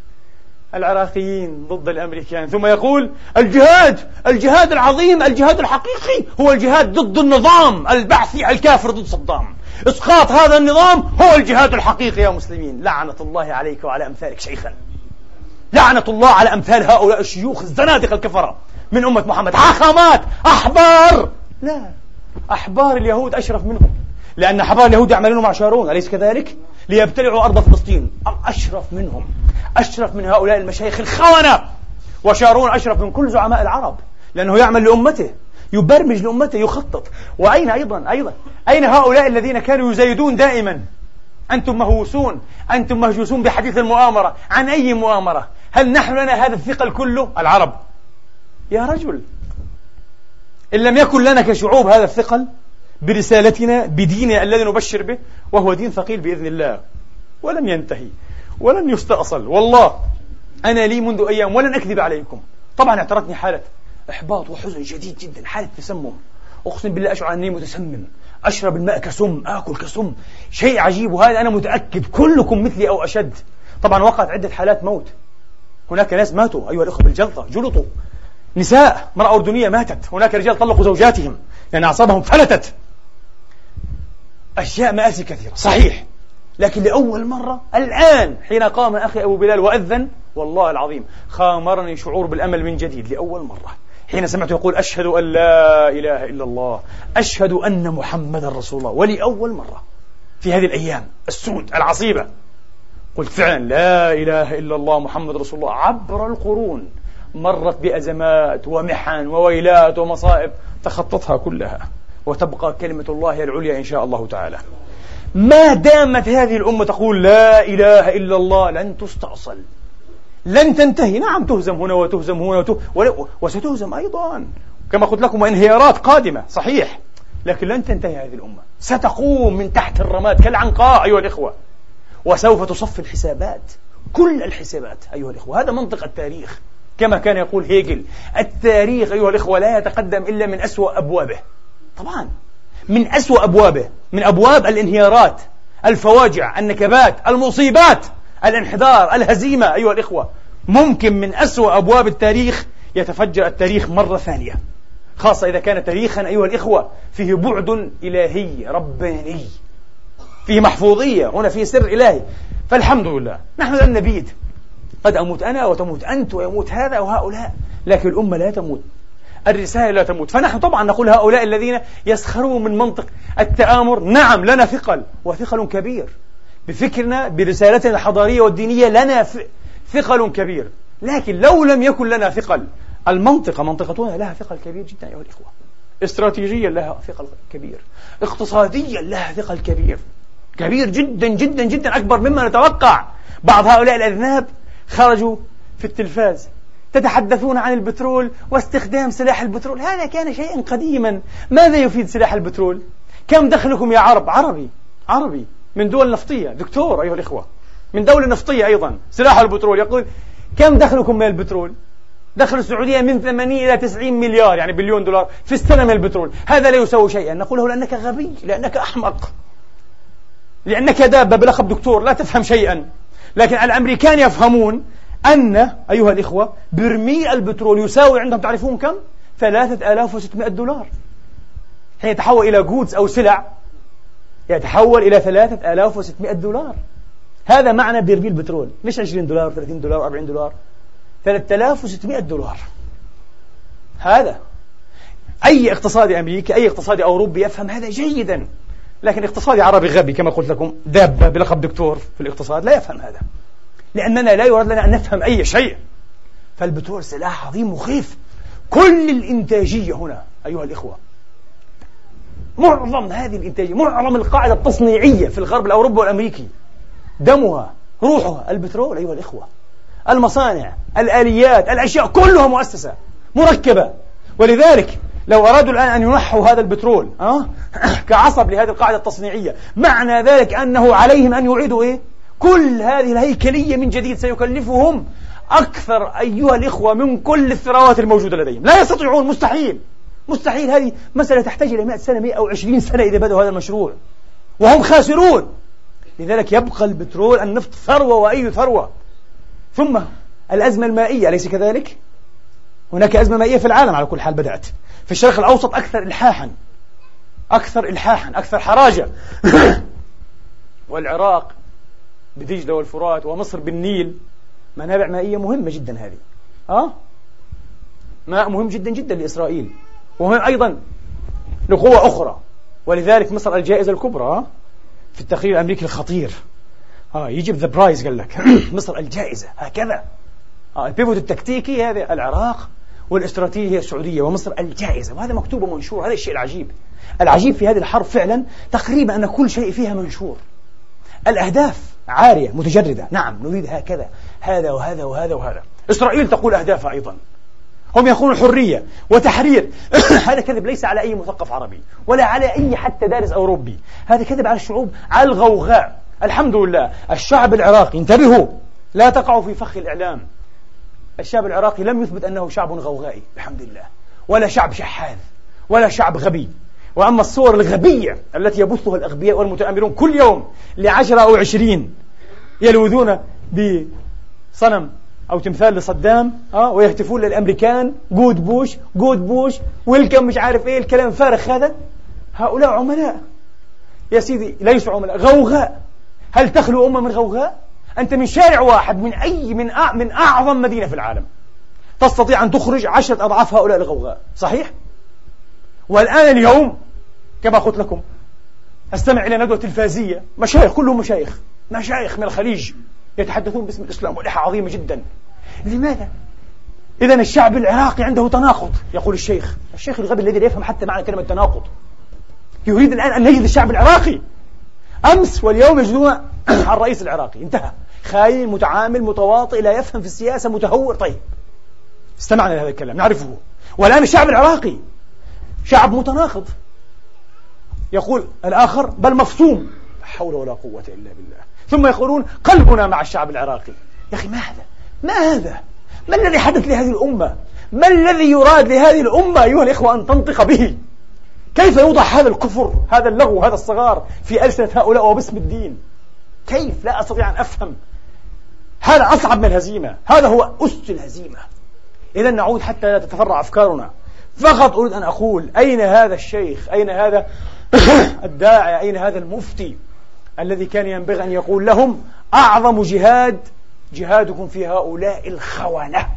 العراقيين ضد الأمريكان، ثم يقول الجهاد العظيم، الجهاد الحقيقي هو الجهاد ضد النظام البعثي الكافر ضد صدام. إسقاط هذا النظام هو الجهاد الحقيقي يا مسلمين. لعنة الله عليك وعلى أمثالك شيخا، لعنة الله على أمثال هؤلاء الشيوخ الزنادقة الكفرة من أمة محمد، حاخامات، أحبار. لا، أحبار اليهود أشرف منهم، لأن أحبار اليهود يعملون مع شارون، أليس كذلك؟ ليبتلعوا أرض فلسطين. أشرف منهم، أشرف من هؤلاء المشايخ الخونة. وشارون أشرف من كل زعماء العرب، لأنه يعمل لأمته، يبرمج لأمته، يخطط. وأين أيضا أين هؤلاء الذين كانوا يزايدون دائما: أنتم مهووسون، أنتم مهجوسون بحديث المؤامرة. عن أي مؤامرة؟ هل نحن لنا هذا الثقل كله؟ العرب. يا رجل، إن لم يكن لنا كشعوب هذا الثقل برسالتنا، بديننا الذي نبشر به، وهو دين ثقيل بإذن الله ولن ينتهي ولن يستأصل. والله أنا لي منذ أيام، ولن أكذب عليكم، طبعا اعترتني حالة إحباط وحزن شديد جدا، حالة تسمم. أقسم بالله أشعر أني متسمم، أشرب الماء كسم، آكل كسم، شيء عجيب. وهذا أنا متأكد كلكم مثلي أو أشد. طبعا وقعت عدة حالات موت، هناك ناس ماتوا أيها الأخوة بالجلطة، جلطوا، نساء، امرأة أردنية ماتت، هناك رجال طلقوا زوجاتهم لأن أعصابهم فلتت. أشياء مآسي كثيرة صحيح، لكن لأول مرة الآن حين قام أخي أبو بلال وأذن، والله العظيم خامرني شعور بالأمل من جديد. لأول مرة حين سمعت يقول أشهد أن لا إله إلا الله، أشهد أن محمد رسول الله، ولأول مرة في هذه الأيام السود العصيبة قلت فعلا لا إله إلا الله محمد رسول الله. عبر القرون مرت بأزمات ومحن وويلات ومصائب، تخطتها كلها، وتبقى كلمة الله العليا إن شاء الله تعالى. ما دامت هذه الأمة تقول لا إله إلا الله لن تستأصل، لن تنتهي. نعم، تهزم هنا وتهزم هنا وستهزم أيضا كما قلت لكم، انهيارات قادمة صحيح، لكن لن تنتهي هذه الأمة، ستقوم من تحت الرماد كالعنقاء أيها الإخوة، وسوف تصفي الحسابات، كل الحسابات أيها الإخوة. هذا منطق التاريخ، كما كان يقول هيجل: التاريخ أيها الإخوة لا يتقدم إلا من أسوأ أبوابه. طبعا من أسوأ أبوابه، من أبواب الانهيارات، الفواجع، النكبات، المصيبات، الانحدار، الهزيمة أيها الإخوة. ممكن من أسوأ أبواب التاريخ يتفجر التاريخ مرة ثانية، خاصة إذا كان تاريخا أيها الإخوة فيه بعد إلهي رباني، فيه محفوظية، هنا فيه سر إلهي. فالحمد لله نحن لن نبيد، قد أموت أنا وتموت أنت ويموت هذا وهؤلاء، لكن الأمة لا تموت، الرسالة لا تموت. فنحن طبعا نقول هؤلاء الذين يسخرون من منطق التآمر: نعم لنا ثقل، وثقل كبير بفكرنا، برسالتنا الحضارية والدينية، لنا ثقل كبير. لكن لو لم يكن لنا ثقل، منطقتنا لها ثقل كبير جدا أيها الإخوة، استراتيجيا لها ثقل كبير، اقتصاديا لها ثقل كبير، كبير جدا جدا جدا، أكبر مما نتوقع. بعض هؤلاء الأذناب خرجوا في التلفاز تتحدثون عن البترول واستخدام سلاح البترول. هذا كان شيئا قديما. ماذا يفيد سلاح البترول؟ كم دخلكم يا عرب؟ عربي من دول نفطية، دكتور أيها الإخوة من دولة نفطية أيضا، سلاح البترول يقول كم دخلكم من البترول؟ دخل السعودية من 80 إلى 90 مليار، يعني بليون دولار في السنة من البترول. هذا لا يساوي شيئا. نقول له لأنك غبي، لأنك أحمق، لأنك دابة بلقب دكتور لا تفهم شيئا. لكن الأمريكان يفهمون أن أيها الإخوة برميل البترول يساوي عندهم، تعرفون كم؟ 3600 دولار. حين يتحول إلى جودز أو سلع يتحول إلى 3600 دولار. هذا معنى برميل بترول، مش $20 $30 $40، $3600. هذا أي اقتصادي أمريكي أي اقتصادي أوروبي يفهم هذا جيدا، لكن اقتصادي عربي غبي كما قلت لكم دابة بلقب دكتور في الاقتصاد لا يفهم هذا، لأننا لا يراد لنا أن نفهم أي شيء. فالبترول سلاح عظيم مخيف. كل الإنتاجية هنا أيها الإخوة، معظم هذه الإنتاجية، معظم القاعدة التصنيعية في الغرب الأوروبي والأمريكي دمها روحها البترول أيها الإخوة. المصانع، الآليات، الأشياء كلها مؤسسة مركبة. ولذلك لو أرادوا الآن أن ينحوا هذا البترول كعصب لهذه القاعدة التصنيعية، معنى ذلك أنه عليهم أن يعيدوا كل هذه الهيكلية من جديد. سيكلفهم أكثر أيها الإخوة من كل الثروات الموجودة لديهم. لا يستطيعون، مستحيل مستحيل. هذه مسألة تحتاج إلى 100 سنة 120 سنة إذا بدأوا هذا المشروع، وهم خاسرون. لذلك يبقى البترول النفط ثروة وأي ثروة. ثم الأزمة المائية، أليس كذلك؟ هناك أزمة مائية في العالم على كل حال، بدأت في الشرق الأوسط أكثر إلحاحا أكثر حراجة. والعراق بدجلة والفرات ومصر بالنيل منابع مائية مهمة جدا. هذه ماء مهم جدا جدا لإسرائيل، ومهم أيضا لقوة أخرى. ولذلك مصر الجائزة الكبرى في التقرير الأمريكي الخطير، يجيب ذا برايز، قال لك مصر الجائزة هكذا. البيفوت التكتيكي هذا العراق، والاستراتيجية هي السعودية، ومصر الجائزة. وهذا مكتوب ومنشور. هذا الشيء العجيب في هذه الحرب فعلا، تقريبا أن كل شيء فيها منشور. الأهداف عارية متجردة، نعم نريد هكذا، هذا وهذا وهذا وهذا. إسرائيل تقول أهدافها أيضا، هم يقولون حرية وتحرير. هذا كذب ليس على أي مثقف عربي ولا على أي حتى دارس أوروبي. هذا كذب على الشعوب، على الغوغاء. الحمد لله الشعب العراقي، انتبهوا لا تقعوا في فخ الإعلام، الشعب العراقي لم يثبت أنه شعب غوغائي الحمد لله، ولا شعب شحاذ، ولا شعب غبي. وأما الصور الغبية التي يبثها الأغبياء والمتآمرون كل يوم ل10 أو 20 يلوذون بصنم أو تمثال لصدام ويهتفون للأمريكان جود بوش جود بوش ويلكم مش عارف إيه الكلام فارغ هذا. هؤلاء عملاء يا سيدي، ليسوا عملاء، غوغاء. هل تخلو أمة من غوغاء؟ أنت من شارع واحد من أعظم مدينة في العالم تستطيع أن تخرج 10 أضعاف هؤلاء الغوغاء، صحيح؟ والآن اليوم كما قلت لكم أستمع إلى ندوة تلفازية، مشايخ كلهم مشايخ من الخليج يتحدثون باسم الإسلام ولحى عظيمة جدا. لماذا؟ إذن الشعب العراقي عنده تناقض، يقول الشيخ الغبي الذي لا يفهم حتى معنى كلمة تناقض يريد الآن أن نجد الشعب العراقي أمس واليوم يجدون الرئيس العراقي انتهى، خاين متعامل متواطئ لا يفهم في السياسة متهور. طيب استمعنا لهذا الكلام نعرفه. والآن الشعب العراقي شعب متناقض، يقول الآخر بل مفصوم، لا حول ولا قوة إلا بالله، ثم يقولون قلبنا مع الشعب العراقي. يا أخي ما هذا؟ ما الذي حدث لهذه الأمة؟ ما الذي يراد لهذه الأمة أيها الإخوة أن تنطق به؟ كيف يوضع هذا الكفر، هذا اللغو، هذا الصغار في ألسنة هؤلاء وباسم الدين؟ كيف؟ لا أستطيع أن أفهم. هذا أصعب من الهزيمة، هذا هو أس الهزيمة. إذن نعود حتى لا تتفرع أفكارنا. فقط أريد أن أقول أين هذا الشيخ، أين هذا الداعي، أين هذا المفتي الذي كان ينبغي أن يقول لهم أعظم جهادكم في هؤلاء الخونة.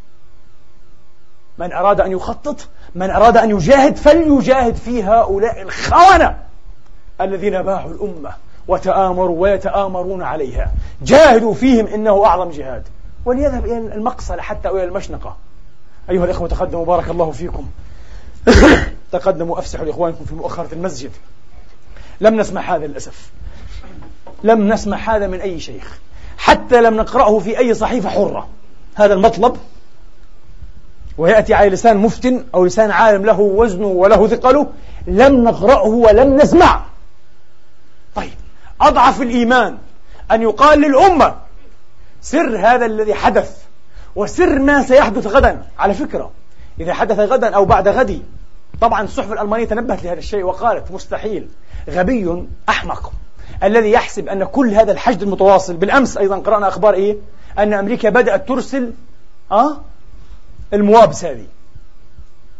من أراد أن يخطط، من أراد أن يجاهد فليجاهد في هؤلاء الخونة الذين باعوا الأمة وتآمروا ويتآمرون عليها. جاهدوا فيهم إنه أعظم جهاد. وليذهب إلى المقصلة حتى إلى المشنقة. أيها الإخوة تقدموا بارك الله فيكم. تقدموا أفسحوا لإخوانكم في مؤخرة المسجد. لم نسمع هذا للأسف، لم نسمع هذا من أي شيخ، حتى لم نقرأه في أي صحيفة حرة. هذا المطلب ويأتي على لسان مفتن أو لسان عالم له وزنه وله ثقله، لم نقرأه ولم نسمع. طيب أضعف الإيمان أن يقال للأمة سر هذا الذي حدث وسر ما سيحدث غدا. على فكرة إذا حدث غدا أو بعد غد، طبعا الصحف الألمانية تنبهت لهذا الشيء وقالت مستحيل. غبي أحمق الذي يحسب أن كل هذا الحشد المتواصل. بالأمس أيضا قرأنا أخبار أن أمريكا بدأت ترسل الموابس هذه،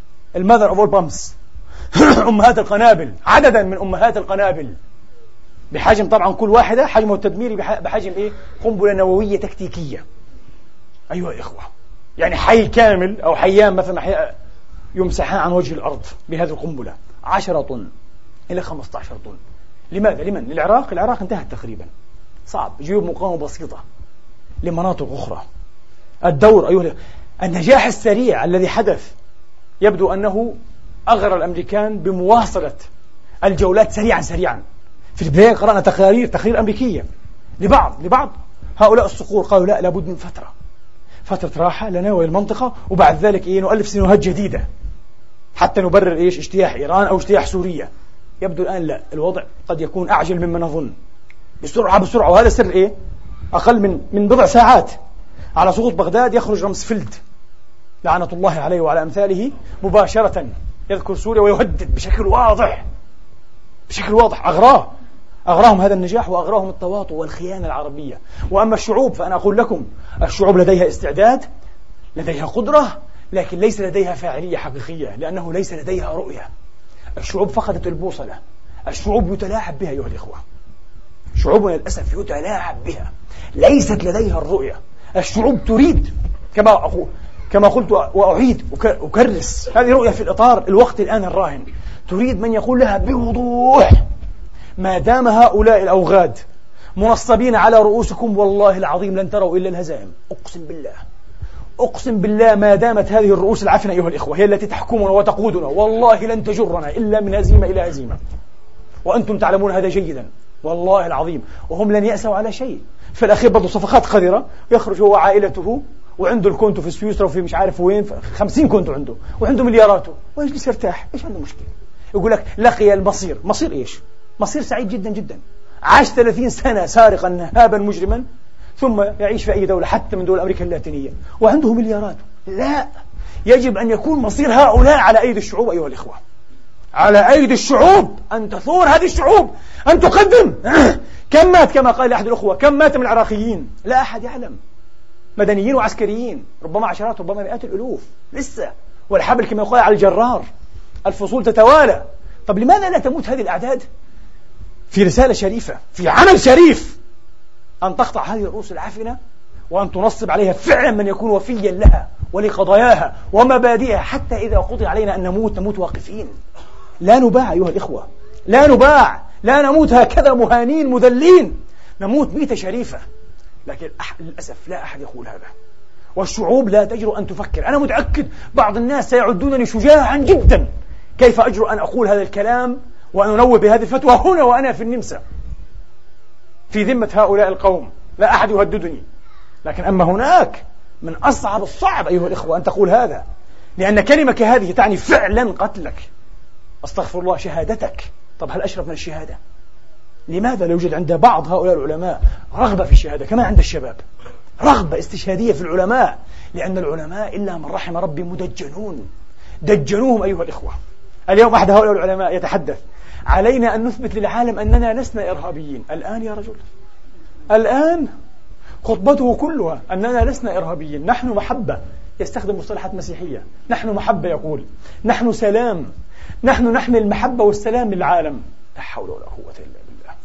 المذر أوف أول بامس، أمهات القنابل، عددا من أمهات القنابل بحجم طبعا كل واحدة حجمه التدميري بحجم إيه؟ قنبلة نووية تكتيكية. أيها الإخوة، يعني حي كامل أو حيان مثلا يمسحان عن وجه الأرض بهذه القنبلة، 10 طن إلى 15 طن. لماذا؟ لمن؟ للعراق؟ العراق انتهت تقريبا، صعب جيوب مقاومة بسيطة لمناطق أخرى. الدور أيها النجاح السريع الذي حدث يبدو أنه أغرى الأمريكان بمواصلة الجولات سريعا. في البداية قرأنا تقارير أمريكية لبعض هؤلاء الصقور، قالوا لا، لابد من فترة راحة لنا وللمنطقة، وبعد ذلك نؤلف سيناريوهات جديدة حتى نبرر اجتياح إيران أو اجتياح سوريا. يبدو الآن لا، الوضع قد يكون أعجل مما نظن، بسرعة. وهذا سر أقل من بضع ساعات على سقوط بغداد يخرج رمسفيلد لعنة الله عليه وعلى أمثاله مباشرة يذكر سوريا ويهدد بشكل واضح. أغراهم هذا النجاح وأغراهم التواطؤ والخيانة العربية. وأما الشعوب فأنا أقول لكم، الشعوب لديها استعداد، لديها قدرة، لكن ليس لديها فاعلية حقيقية، لأنه ليس لديها رؤية. الشعوب فقدت البوصلة، الشعوب يتلاعب بها أيها الإخوة، شعوبنا للأسف يتلاعب بها، ليست لديها الرؤية. الشعوب تريد كما قلت وأعيد أكرس، هذه رؤية في الإطار الوقت الآن الراهن، تريد من يقول لها بوضوح: ما دام هؤلاء الأوغاد منصبين على رؤوسكم والله العظيم لن تروا إلا الهزائم. أقسم بالله ما دامت هذه الرؤوس العفنة أيها الإخوة هي التي تحكمنا وتقودنا، والله لن تجرنا إلا من هزيمة إلى هزيمة، وأنتم تعلمون هذا جيدا والله العظيم. وهم لن يأسوا على شيء. في الأخير برضو صفقات قذرة، يخرج هو وعائلته وعنده الكونتو في سويسرا وفي مش عارف وين، 50 كونتو عنده وعنده ملياراته، ويجلس يرتاح. إيش عنده مشكلة؟ يقول لك لقي المصير. مصير إيش؟ مصير سعيد جدا جدا. عاش 30 سنة سارقا نهابا مجرما، ثم يعيش في أي دولة حتى من دول أمريكا اللاتينية وعنده مليارات. لا، يجب أن يكون مصير هؤلاء على أيدي الشعوب أيها الإخوة، على أيدي الشعوب، أن تثور هذه الشعوب، أن تقدم. كم مات كما قال أحد الأخوة، كم مات من العراقيين؟ لا أحد يعلم، مدنيين وعسكريين، ربما عشرات ربما مئات الألوف لسه، والحبل كما يقال على الجرار، الفصول تتوالى. طب لماذا لا تموت هذه الأعداد في رسالة شريفة، في عمل شريف، أن تقطع هذه الرؤوس العفنة وأن تنصب عليها فعلا من يكون وفيا لها ولقضاياها ومبادئها، حتى إذا قضي علينا أن نموت واقفين. لا نباع أيها الإخوة، لا نباع، لا نموت هكذا مهانين مذلين، نموت ميتة شريفة. لكن للأسف لا أحد يقول هذا، والشعوب لا تجرؤ أن تفكر. أنا متأكد بعض الناس سيعدونني شجاعا جدا، كيف أجرؤ أن أقول هذا الكلام وأن أنوه بهذه الفتوى هنا وأنا في النمسا في ذمة هؤلاء القوم؟ لا أحد يهددني. لكن أما هناك من أصعب الصعب أيها الإخوة أن تقول هذا، لأن كلمة كهذه تعني فعلا قتلك، أستغفر الله، شهادتك. طب هل أشرف من الشهادة؟ لماذا لا يوجد عند بعض هؤلاء العلماء رغبة في الشهادة كما عند الشباب، رغبة استشهادية في العلماء؟ لأن العلماء إلا من رحم ربي مدجنون، دجنوهم أيها الإخوة. اليوم أحد هؤلاء العلماء يتحدث: علينا أن نثبت للعالم أننا لسنا إرهابيين. الآن يا رجل، الآن خطبته كلها أننا لسنا إرهابيين، نحن محبة، يستخدم مصطلحات مسيحية، نحن محبة، يقول نحن سلام، نحن نحمل المحبة والسلام للعالم. لا حول ولا قوة إلا بالله.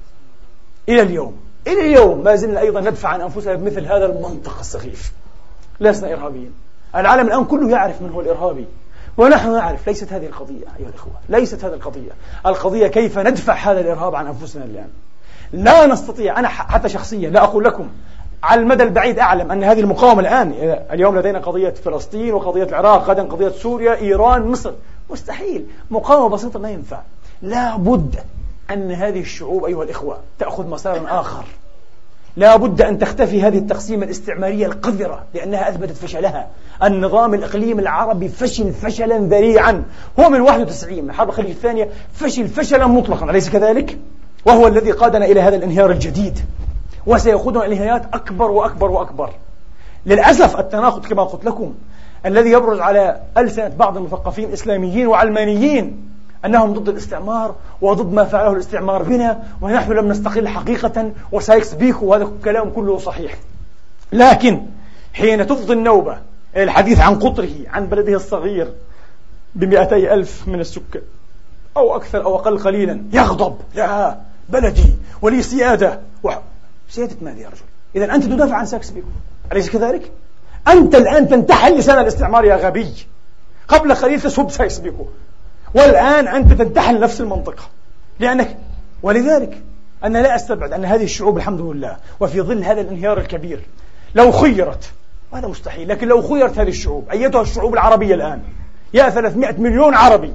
إلى اليوم ما زلنا أيضا ندفع عن أنفسنا بمثل هذا المنطق السخيف. لسنا إرهابيين. العالم الآن كله يعرف من هو الإرهابي، ونحن نعرف. ليست هذه القضية أيها الأخوة، ليست هذه القضية. القضية كيف ندفع هذا الإرهاب عن أنفسنا الآن. لا نستطيع. أنا حتى شخصيا لا أقول لكم، على المدى البعيد أعلم أن هذه المقاومة الآن، اليوم لدينا قضية فلسطين وقضية العراق، غدا قضية سوريا، إيران، مصر، مستحيل. مقاومة بسيطة ما ينفع. لا بد أن هذه الشعوب أيها الإخوة تأخذ مسارا آخر. لا بد أن تختفي هذه التقسيمة الاستعمارية القذرة، لأنها أثبتت فشلها. النظام الإقليمي العربي فشل فشلا ذريعا، هو من 91 من حرب الخليج الثانية فشل فشلا مطلقا، أليس كذلك؟ وهو الذي قادنا إلى هذا الانهيار الجديد، وسيقودنا إلى انهيارات أكبر وأكبر وأكبر. للأسف التناقض كما قلت لكم الذي يبرز على ألسنة بعض المثقفين إسلاميين وعلمانيين أنهم ضد الاستعمار وضد ما فعله الاستعمار بنا، ونحن لم نستقل حقيقة وسايكس بيكو، وهذا الكلام كله صحيح. لكن حين تفضي النوبة الحديث عن قطره، عن بلده الصغير ب200,000 من السكان أو أكثر أو أقل قليلا، يغضب. لا، بلدي ولي سيادة. سيادة ماذا يا رجل؟ إذا أنت تدافع عن ساكس بيكو، أليس كذلك؟ أنت الآن تنتحل لسان الاستعمار يا غبي. قبل قليل تسب ساكس بيكو، والآن أنت تنتحل نفس المنطقة. ولذلك أنا لا أستبعد أن هذه الشعوب الحمد لله وفي ظل هذا الانهيار الكبير لو خيرت، وهذا مستحيل، لكن لو خيرت هذه الشعوب أيتها الشعوب العربية الآن يا 300 مليون عربي،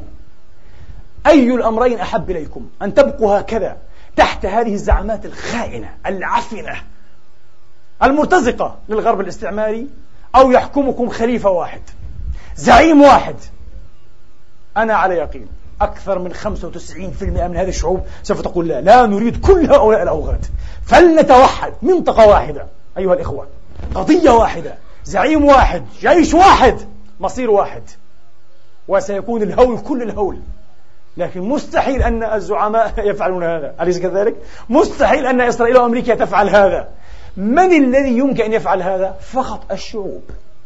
أي الأمرين أحب إليكم؟ أن تبقوا هكذا تحت هذه الزعامات الخائنة العفنة المرتزقة للغرب الاستعماري، أو يحكمكم خليفة واحد زعيم واحد؟ أنا على يقين أكثر من 95% من هذه الشعوب سوف تقول لا نريد كل هؤلاء الأوغاد، فلنتوحد، منطقة واحدة أيها الإخوة، قضية واحدة، زعيم واحد، جيش واحد، مصير واحد، وسيكون الهول كل الهول. لكن مستحيل أن الزعماء يفعلون هذا، أليس كذلك؟ مستحيل أن إسرائيل وأمريكا تفعل هذا. من الذي يمكن أن يفعل هذا؟ فقط الشعوب.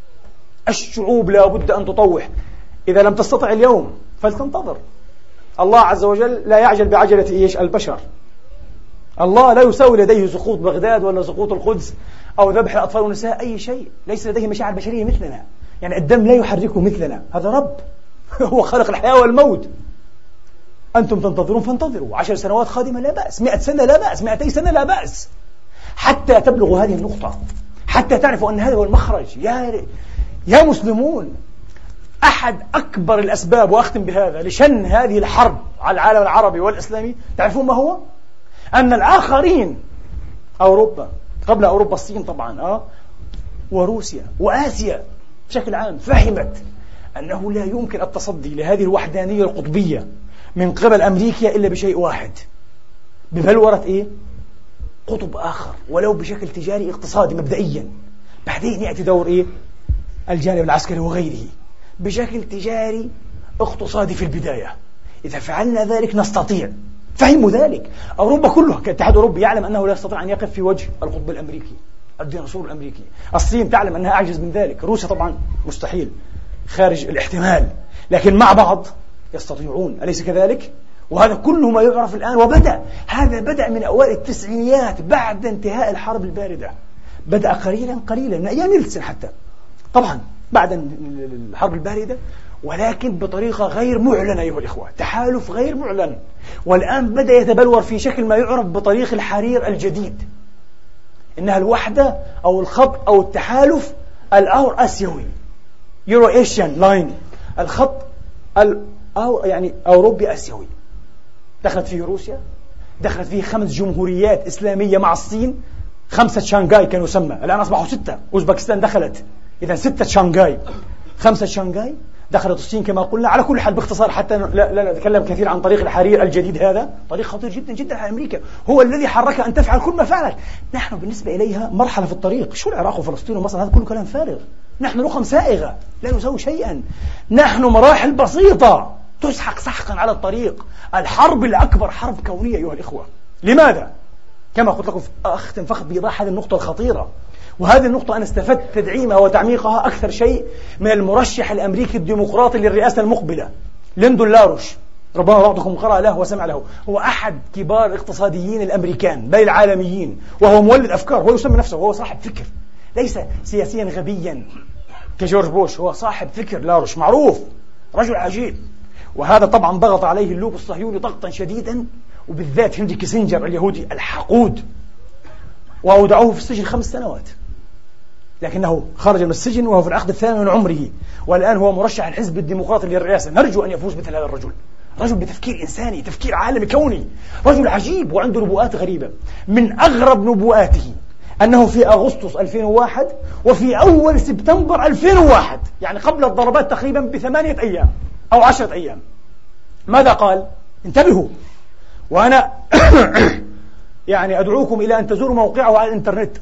الشعوب لا بد أن تطوح، إذا لم تستطع اليوم فلتنتظر. الله عز وجل لا يعجل بعجلة البشر. الله لا يساوي لديه سقوط بغداد ولا سقوط القدس أو ذبح الأطفال والنساء أي شيء، ليس لديه مشاعر بشرية مثلنا، يعني الدم لا يحركه مثلنا، هذا رب هو خلق الحياة والموت. أنتم تنتظرون فانتظروا 10 سنوات قادمة لا بأس، 100 سنة لا بأس، 200 سنة لا بأس، حتى تبلغوا هذه النقطة، حتى تعرفوا أن هذا هو المخرج. يا مسلمون، أحد أكبر الأسباب، وأختم بهذا، لشن هذه الحرب على العالم العربي والإسلامي، تعرفون ما هو؟ أن الآخرين، أوروبا، قبل أوروبا الصين طبعا، وروسيا وآسيا بشكل عام، فهمت أنه لا يمكن التصدي لهذه الوحدانية القطبية من قبل أمريكا إلا بشيء واحد، ببلورة قطب آخر، ولو بشكل تجاري اقتصادي مبدئيا، بعدين يأتي دور الجانب العسكري وغيره، بشكل تجاري اقتصادي في البداية. إذا فعلنا ذلك نستطيع. فهموا ذلك. أوروبا كلها كاتحاد أوروبي يعلم أنه لا يستطيع أن يقف في وجه القطب الأمريكي، الديناصور الأمريكي. الصين تعلم أنها أعجز من ذلك. روسيا طبعا مستحيل، خارج الاحتمال، لكن مع بعض يستطيعون، أليس كذلك؟ وهذا كله ما يعرف الآن، هذا بدأ من أوائل التسعينيات بعد انتهاء الحرب الباردة، بدأ قليلا من أيام يلتسن حتى، طبعا بعد الحرب الباردة، ولكن بطريقة غير معلنة أيها الإخوة، تحالف غير معلن، والآن بدأ يتبلور في شكل ما يعرف بطريق الحرير الجديد، إنها الوحدة أو الخط أو التحالف الأور أسيوي، يورو إيشيان لاين، الخط يعني أوروبي أسيوي. دخلت فيه روسيا، دخلت فيه 5 جمهوريات إسلامية مع الصين، 5 شانغاي كانوا يسمى، الآن أصبحوا 6. أوزبكستان دخلت، إذا 6 شانغاي، 5 شانغاي، دخلت الصين كما قلنا. على كل حال باختصار حتى لا نتكلم كثير عن طريق الحرير الجديد، هذا طريق خطير جدا جدا على أمريكا، هو الذي حركها أن تفعل كل ما فعلت. نحن بالنسبة إليها مرحلة في الطريق. شو العراق وفلسطين ومصر؟ هذا كله كلام فارغ. نحن رقم سائغة لا نسوي شيئا، نحن مراحل بسيطة تسحق سحقا على الطريق. الحرب الأكبر حرب كونية أيها الإخوة. لماذا؟ كما قلت لكم، أختم فقط بإيضاح هذه النقطة الخطيرة، وهذه النقطة أنا استفدت تدعيمها وتعميقها أكثر شيء من المرشح الأمريكي الديمقراطي للرئاسة المقبلة، ليندون لاروش، ربما بعضكم قرأ له وسمع له. هو أحد كبار الاقتصاديين الأمريكان بل العالميين، وهو مولد أفكار، هو يسمي نفسه، وهو صاحب فكر، ليس سياسيا غبيا كجورج بوش، هو صاحب فكر. لاروش معروف، رجل عجيب، وهذا طبعا ضغط عليه اللوب الصهيوني ضغطا شديدا، وبالذات هنري كيسنجر اليهودي الحقود، وأودعوه في السجن 5 سنوات، لكنه خرج من السجن وهو في العقد الثاني من عمره، والآن هو مرشح الحزب الديمقراطي للرئاسة. نرجو أن يفوز مثل هذا الرجل، رجل بتفكير إنساني، تفكير عالمي كوني، رجل عجيب وعنده نبوءات غريبة. من أغرب نبوءاته أنه في أغسطس 2001 وفي أول سبتمبر 2001، يعني قبل الضربات تقريبا ب8 أيام أو 10 أيام، ماذا قال؟ انتبهوا، وأنا يعني أدعوكم إلى أن تزوروا موقعه على الإنترنت،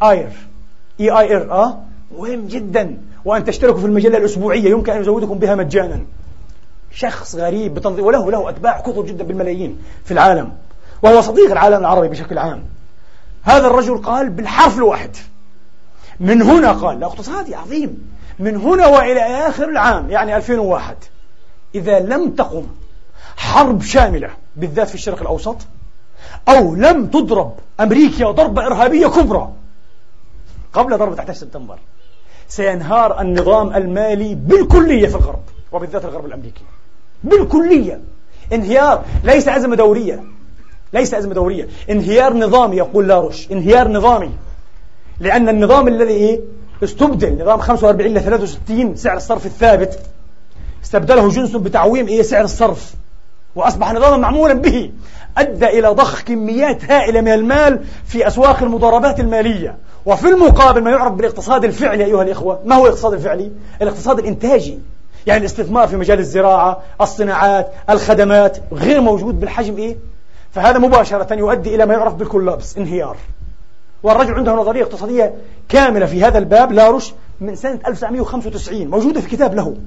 EIR، مهم جدا، وأن تشتركوا في المجلة الأسبوعية، يمكن أن يزودكم بها مجانا. شخص غريب بتنظيم، وله أتباع كثر جدا بالملايين في العالم، وهو صديق العالم العربي بشكل عام. هذا الرجل قال بالحرف الواحد، من هنا، قال اقتصادي عظيم، من هنا وإلى آخر العام، يعني 2001، إذا لم تقم حرب شاملة بالذات في الشرق الأوسط، أو لم تضرب أمريكا ضربة إرهابية كبرى قبل ضربة 11 سبتمبر سينهار النظام المالي بالكلية في الغرب، وبالذات الغرب الأمريكي بالكلية. انهيار، ليس أزمة دورية، ليس أزمة دورية، انهيار نظامي. يقول لاروش انهيار نظامي، لأن النظام الذي استبدل نظام 45 إلى 63 سعر الصرف الثابت استبدله جونسون بتعويم سعر الصرف، وأصبح نظاما معمولا به أدى إلى ضخ كميات هائلة من المال في أسواق المضاربات المالية. وفي المقابل ما يعرف بالاقتصاد الفعلي أيها الإخوة. ما هو الاقتصاد الفعلي؟ الاقتصاد الإنتاجي، يعني الاستثمار في مجال الزراعة، الصناعات، الخدمات، غير موجود بالحجم فهذا مباشرة يؤدي إلى ما يعرف بالكولابس، انهيار. والرجل عنده نظرية اقتصادية كاملة في هذا الباب، لاروش، من سنة 1995 موجودة في كتاب له.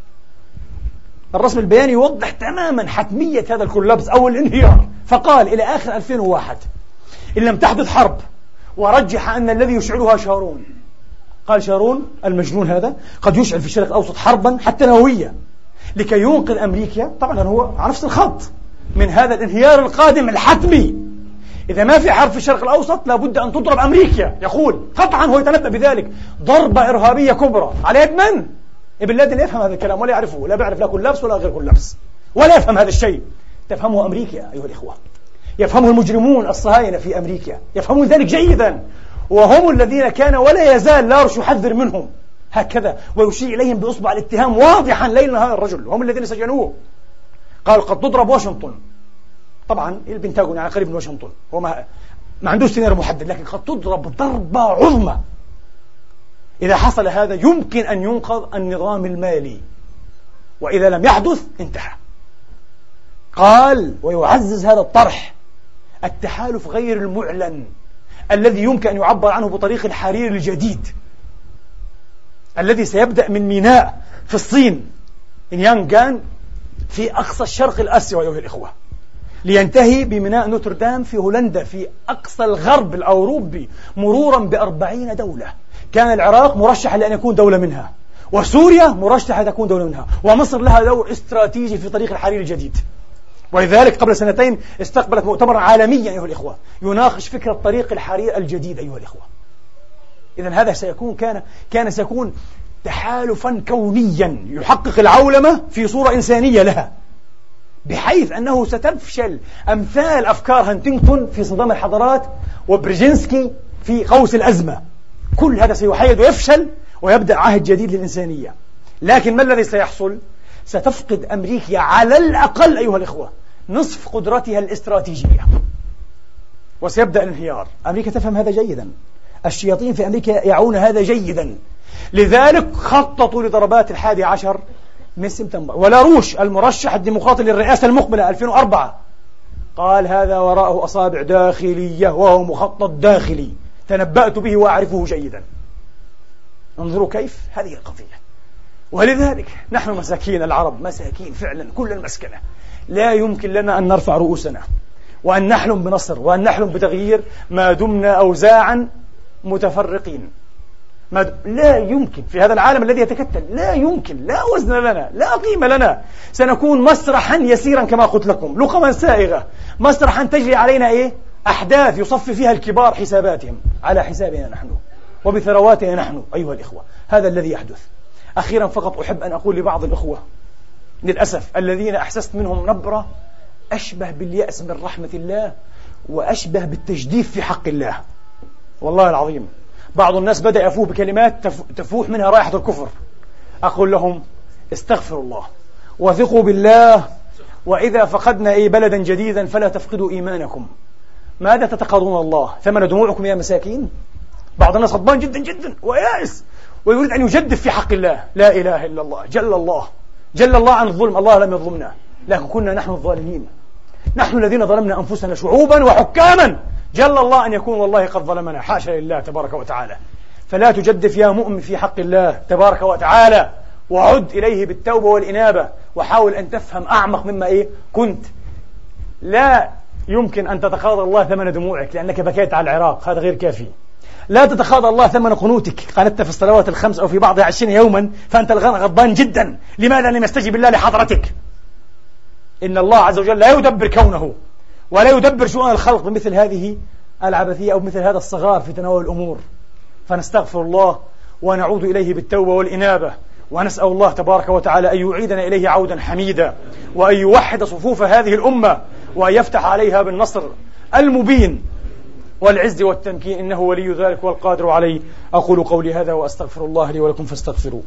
الرسم البياني يوضح تماما حتمية هذا الكولابس أو الانهيار. فقال إلى آخر 2001 إن لم تحدث حرب، ورجح أن الذي يشعلها شارون، قال شارون المجنون هذا قد يشعل في الشرق الأوسط حربا حتى نووية لكي ينقذ أمريكا. طبعا هو على نفس الخط من هذا الانهيار القادم الحتمي. إذا ما في حرب في الشرق الأوسط لابد أن تضرب أمريكا، يقول قطعا، هو يتنبأ بذلك، ضربة إرهابية كبرى. على يد من؟ ابن لادن يفهم هذا الكلام ولا يعرفه، لا بيعرف لا كولابس ولا غير كولابس، ولا يفهم هذا الشيء. تفهمه أمريكا أيها الإخوة، يفهمه المجرمون الصهاينة في أمريكا، يفهمون ذلك جيدا، وهم الذين كان ولا يزال لاروش يحذر منهم هكذا ويشير إليهم بإصبع الاتهام واضحا ليل نهار. الرجل هم الذين سجنوه، قال قد تضرب واشنطن. طبعا البنتاغون يعني قريب من واشنطن، هو ما عندوش سيناريو محدد، لكن قد تضرب ضربة عظمى. إذا حصل هذا يمكن أن ينقذ النظام المالي، وإذا لم يحدث انتهى. قال ويعزز هذا الطرح التحالف غير المعلن الذي يمكن أن يعبر عنه بطريق الحرير الجديد، الذي سيبدأ من ميناء في الصين إنيانغان في أقصى الشرق الآسيوي أيها الإخوة، لينتهي بميناء نوتردام في هولندا في أقصى الغرب الأوروبي، مرورا ب40 دولة. كان العراق مرشحا لأن يكون دولة منها، وسوريا مرشحة تكون دولة منها، ومصر لها دور استراتيجي في طريق الحرير الجديد. ولذلك قبل 2 استقبلت مؤتمرا عالميا أيها الإخوة يناقش فكرة طريق الحرير الجديد أيها الإخوة. إذن هذا سيكون تحالفا كونيا يحقق العولمة في صورة إنسانية لها، بحيث أنه ستفشل أمثال أفكار هانتينغتون في صدام الحضارات وبرجينسكي في قوس الأزمة. كل هذا سيحيد ويفشل ويبدأ عهد جديد للإنسانية. لكن ما الذي سيحصل؟ ستفقد أمريكا على الأقل أيها الإخوة نصف قدرتها الاستراتيجية، وسيبدأ الانهيار. أمريكا تفهم هذا جيدا، الشياطين في أمريكا يعون هذا جيدا، لذلك خططوا لضربات 11 من سبتمبر. ولاروش المرشح الديمقراطي للرئاسة المقبلة 2004 قال هذا وراءه أصابع داخلية وهو مخطط داخلي تنبأت به وأعرفه جيدا. انظروا كيف هذه القضية. ولذلك نحن مساكين العرب، مساكين فعلا كل المسكنة، لا يمكن لنا أن نرفع رؤوسنا وأن نحلم بنصر وأن نحلم بتغيير ما دمنا أوزاعا متفرقين. لا يمكن في هذا العالم الذي يتكتل، لا يمكن، لا وزن لنا، لا قيمة لنا. سنكون مسرحا يسيرا كما قلت لكم، لقما سائغة، مسرحا تجري علينا أحداث يصفي فيها الكبار حساباتهم على حسابنا نحن وبثرواتنا نحن أيها الإخوة. هذا الذي يحدث. أخيرا فقط أحب أن أقول لبعض الإخوة للأسف الذين أحسست منهم نبرة أشبه باليأس من رحمة الله وأشبه بالتجديف في حق الله، والله العظيم بعض الناس بدأ يفوه بكلمات تفوح منها رائحة الكفر. أقول لهم استغفروا الله وثقوا بالله، وإذا فقدنا بلدا جديدا فلا تفقدوا إيمانكم. ماذا تتقاضون الله؟ ثمن دموعكم يا مساكين؟ بعض الناس غضبان جدا جدا ويائس ويريد أن يجدف في حق الله. لا إله إلا الله، جل الله عن الظلم. الله لم يظلمنا، لكن كنا نحن الظالمين، نحن الذين ظلمنا أنفسنا شعوبا وحكاما. جل الله أن يكون والله قد ظلمنا، حاشا لله تبارك وتعالى. فلا تجدف يا مؤمن في حق الله تبارك وتعالى، وعد إليه بالتوبة والإنابة، وحاول أن تفهم أعمق مما كنت. لا يمكن أن تتقاضى الله ثمن دموعك لأنك بكيت على العراق، هذا غير كافي. لا تتقاضى الله ثمن قنوتك، قنت في الصلوات الخمس أو في بعضها 20 يوما فأنت غضبان جدا. لماذا لم يستجب الله لحضرتك؟ إن الله عز وجل لا يدبر كونه ولا يدبر شؤون الخلق بمثل هذه العبثية أو مثل هذا الصغار في تناول الأمور. فنستغفر الله ونعود إليه بالتوبة والإنابة، ونسأل الله تبارك وتعالى أن يعيدنا إليه عودا حميدا، وأن يوحد صفوف هذه الأمة، وأن يفتح عليها بالنصر المبين والعز والتمكين، إنه ولي ذلك والقادر عليه. أقول قولي هذا وأستغفر الله لي ولكم فاستغفروه.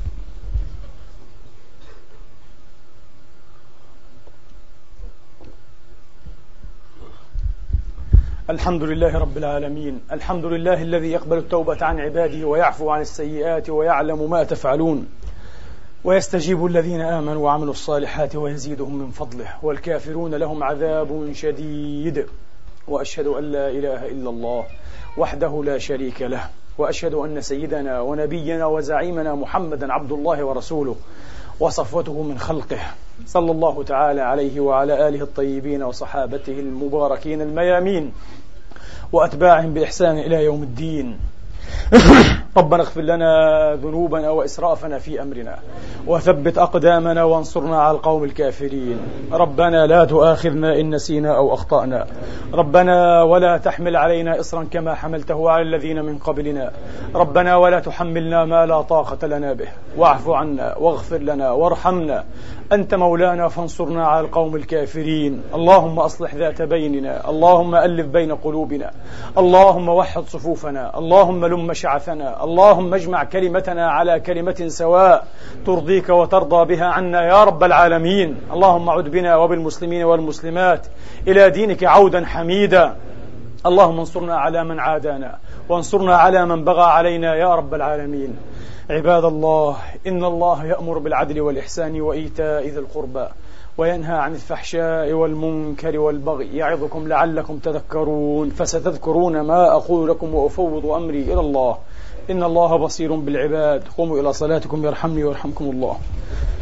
الحمد لله رب العالمين، الحمد لله الذي يقبل التوبة عن عباده ويعفو عن السيئات ويعلم ما تفعلون، ويستجيب الذين آمنوا وعملوا الصالحات ويزيدهم من فضله، والكافرون لهم عذاب شديد. وأشهد أن لا إله إلا الله وحده لا شريك له، وأشهد أن سيدنا ونبينا وزعيمنا محمدا عبد الله ورسوله وصفوته من خلقه، صلى الله تعالى عليه وعلى آله الطيبين وصحابته المباركين الميامين وأتباعهم بإحسان إلى يوم الدين. ربنا اغفر لنا ذنوبنا وإسرافنا في أمرنا، وثبت أقدامنا وانصرنا على القوم الكافرين. ربنا لا تؤاخذنا إن نسينا أو أخطأنا، ربنا ولا تحمل علينا إصرا كما حملته على الذين من قبلنا، ربنا ولا تحملنا ما لا طاقة لنا به، واعف عنا واغفر لنا وارحمنا، أنت مولانا فانصرنا على القوم الكافرين. اللهم أصلح ذات بيننا، اللهم ألف بين قلوبنا، اللهم وحد صفوفنا، اللهم لم شعثنا، اللهم اجمع كلمتنا على كلمة سواء ترضيك وترضى بها عنا يا رب العالمين. اللهم عد بنا وبالمسلمين والمسلمات إلى دينك عودا حميدا. اللهم انصرنا على من عادانا، وانصرنا على من بغى علينا يا رب العالمين. عباد الله، إن الله يأمر بالعدل والإحسان وإيتاء ذي القربى، وينهى عن الفحشاء والمنكر والبغي، يعظكم لعلكم تذكرون. فستذكرون ما أقول لكم وأفوض أمري إلى الله، إن الله بصير بالعباد. قوموا إلى صلاتكم يرحمني ويرحمكم الله.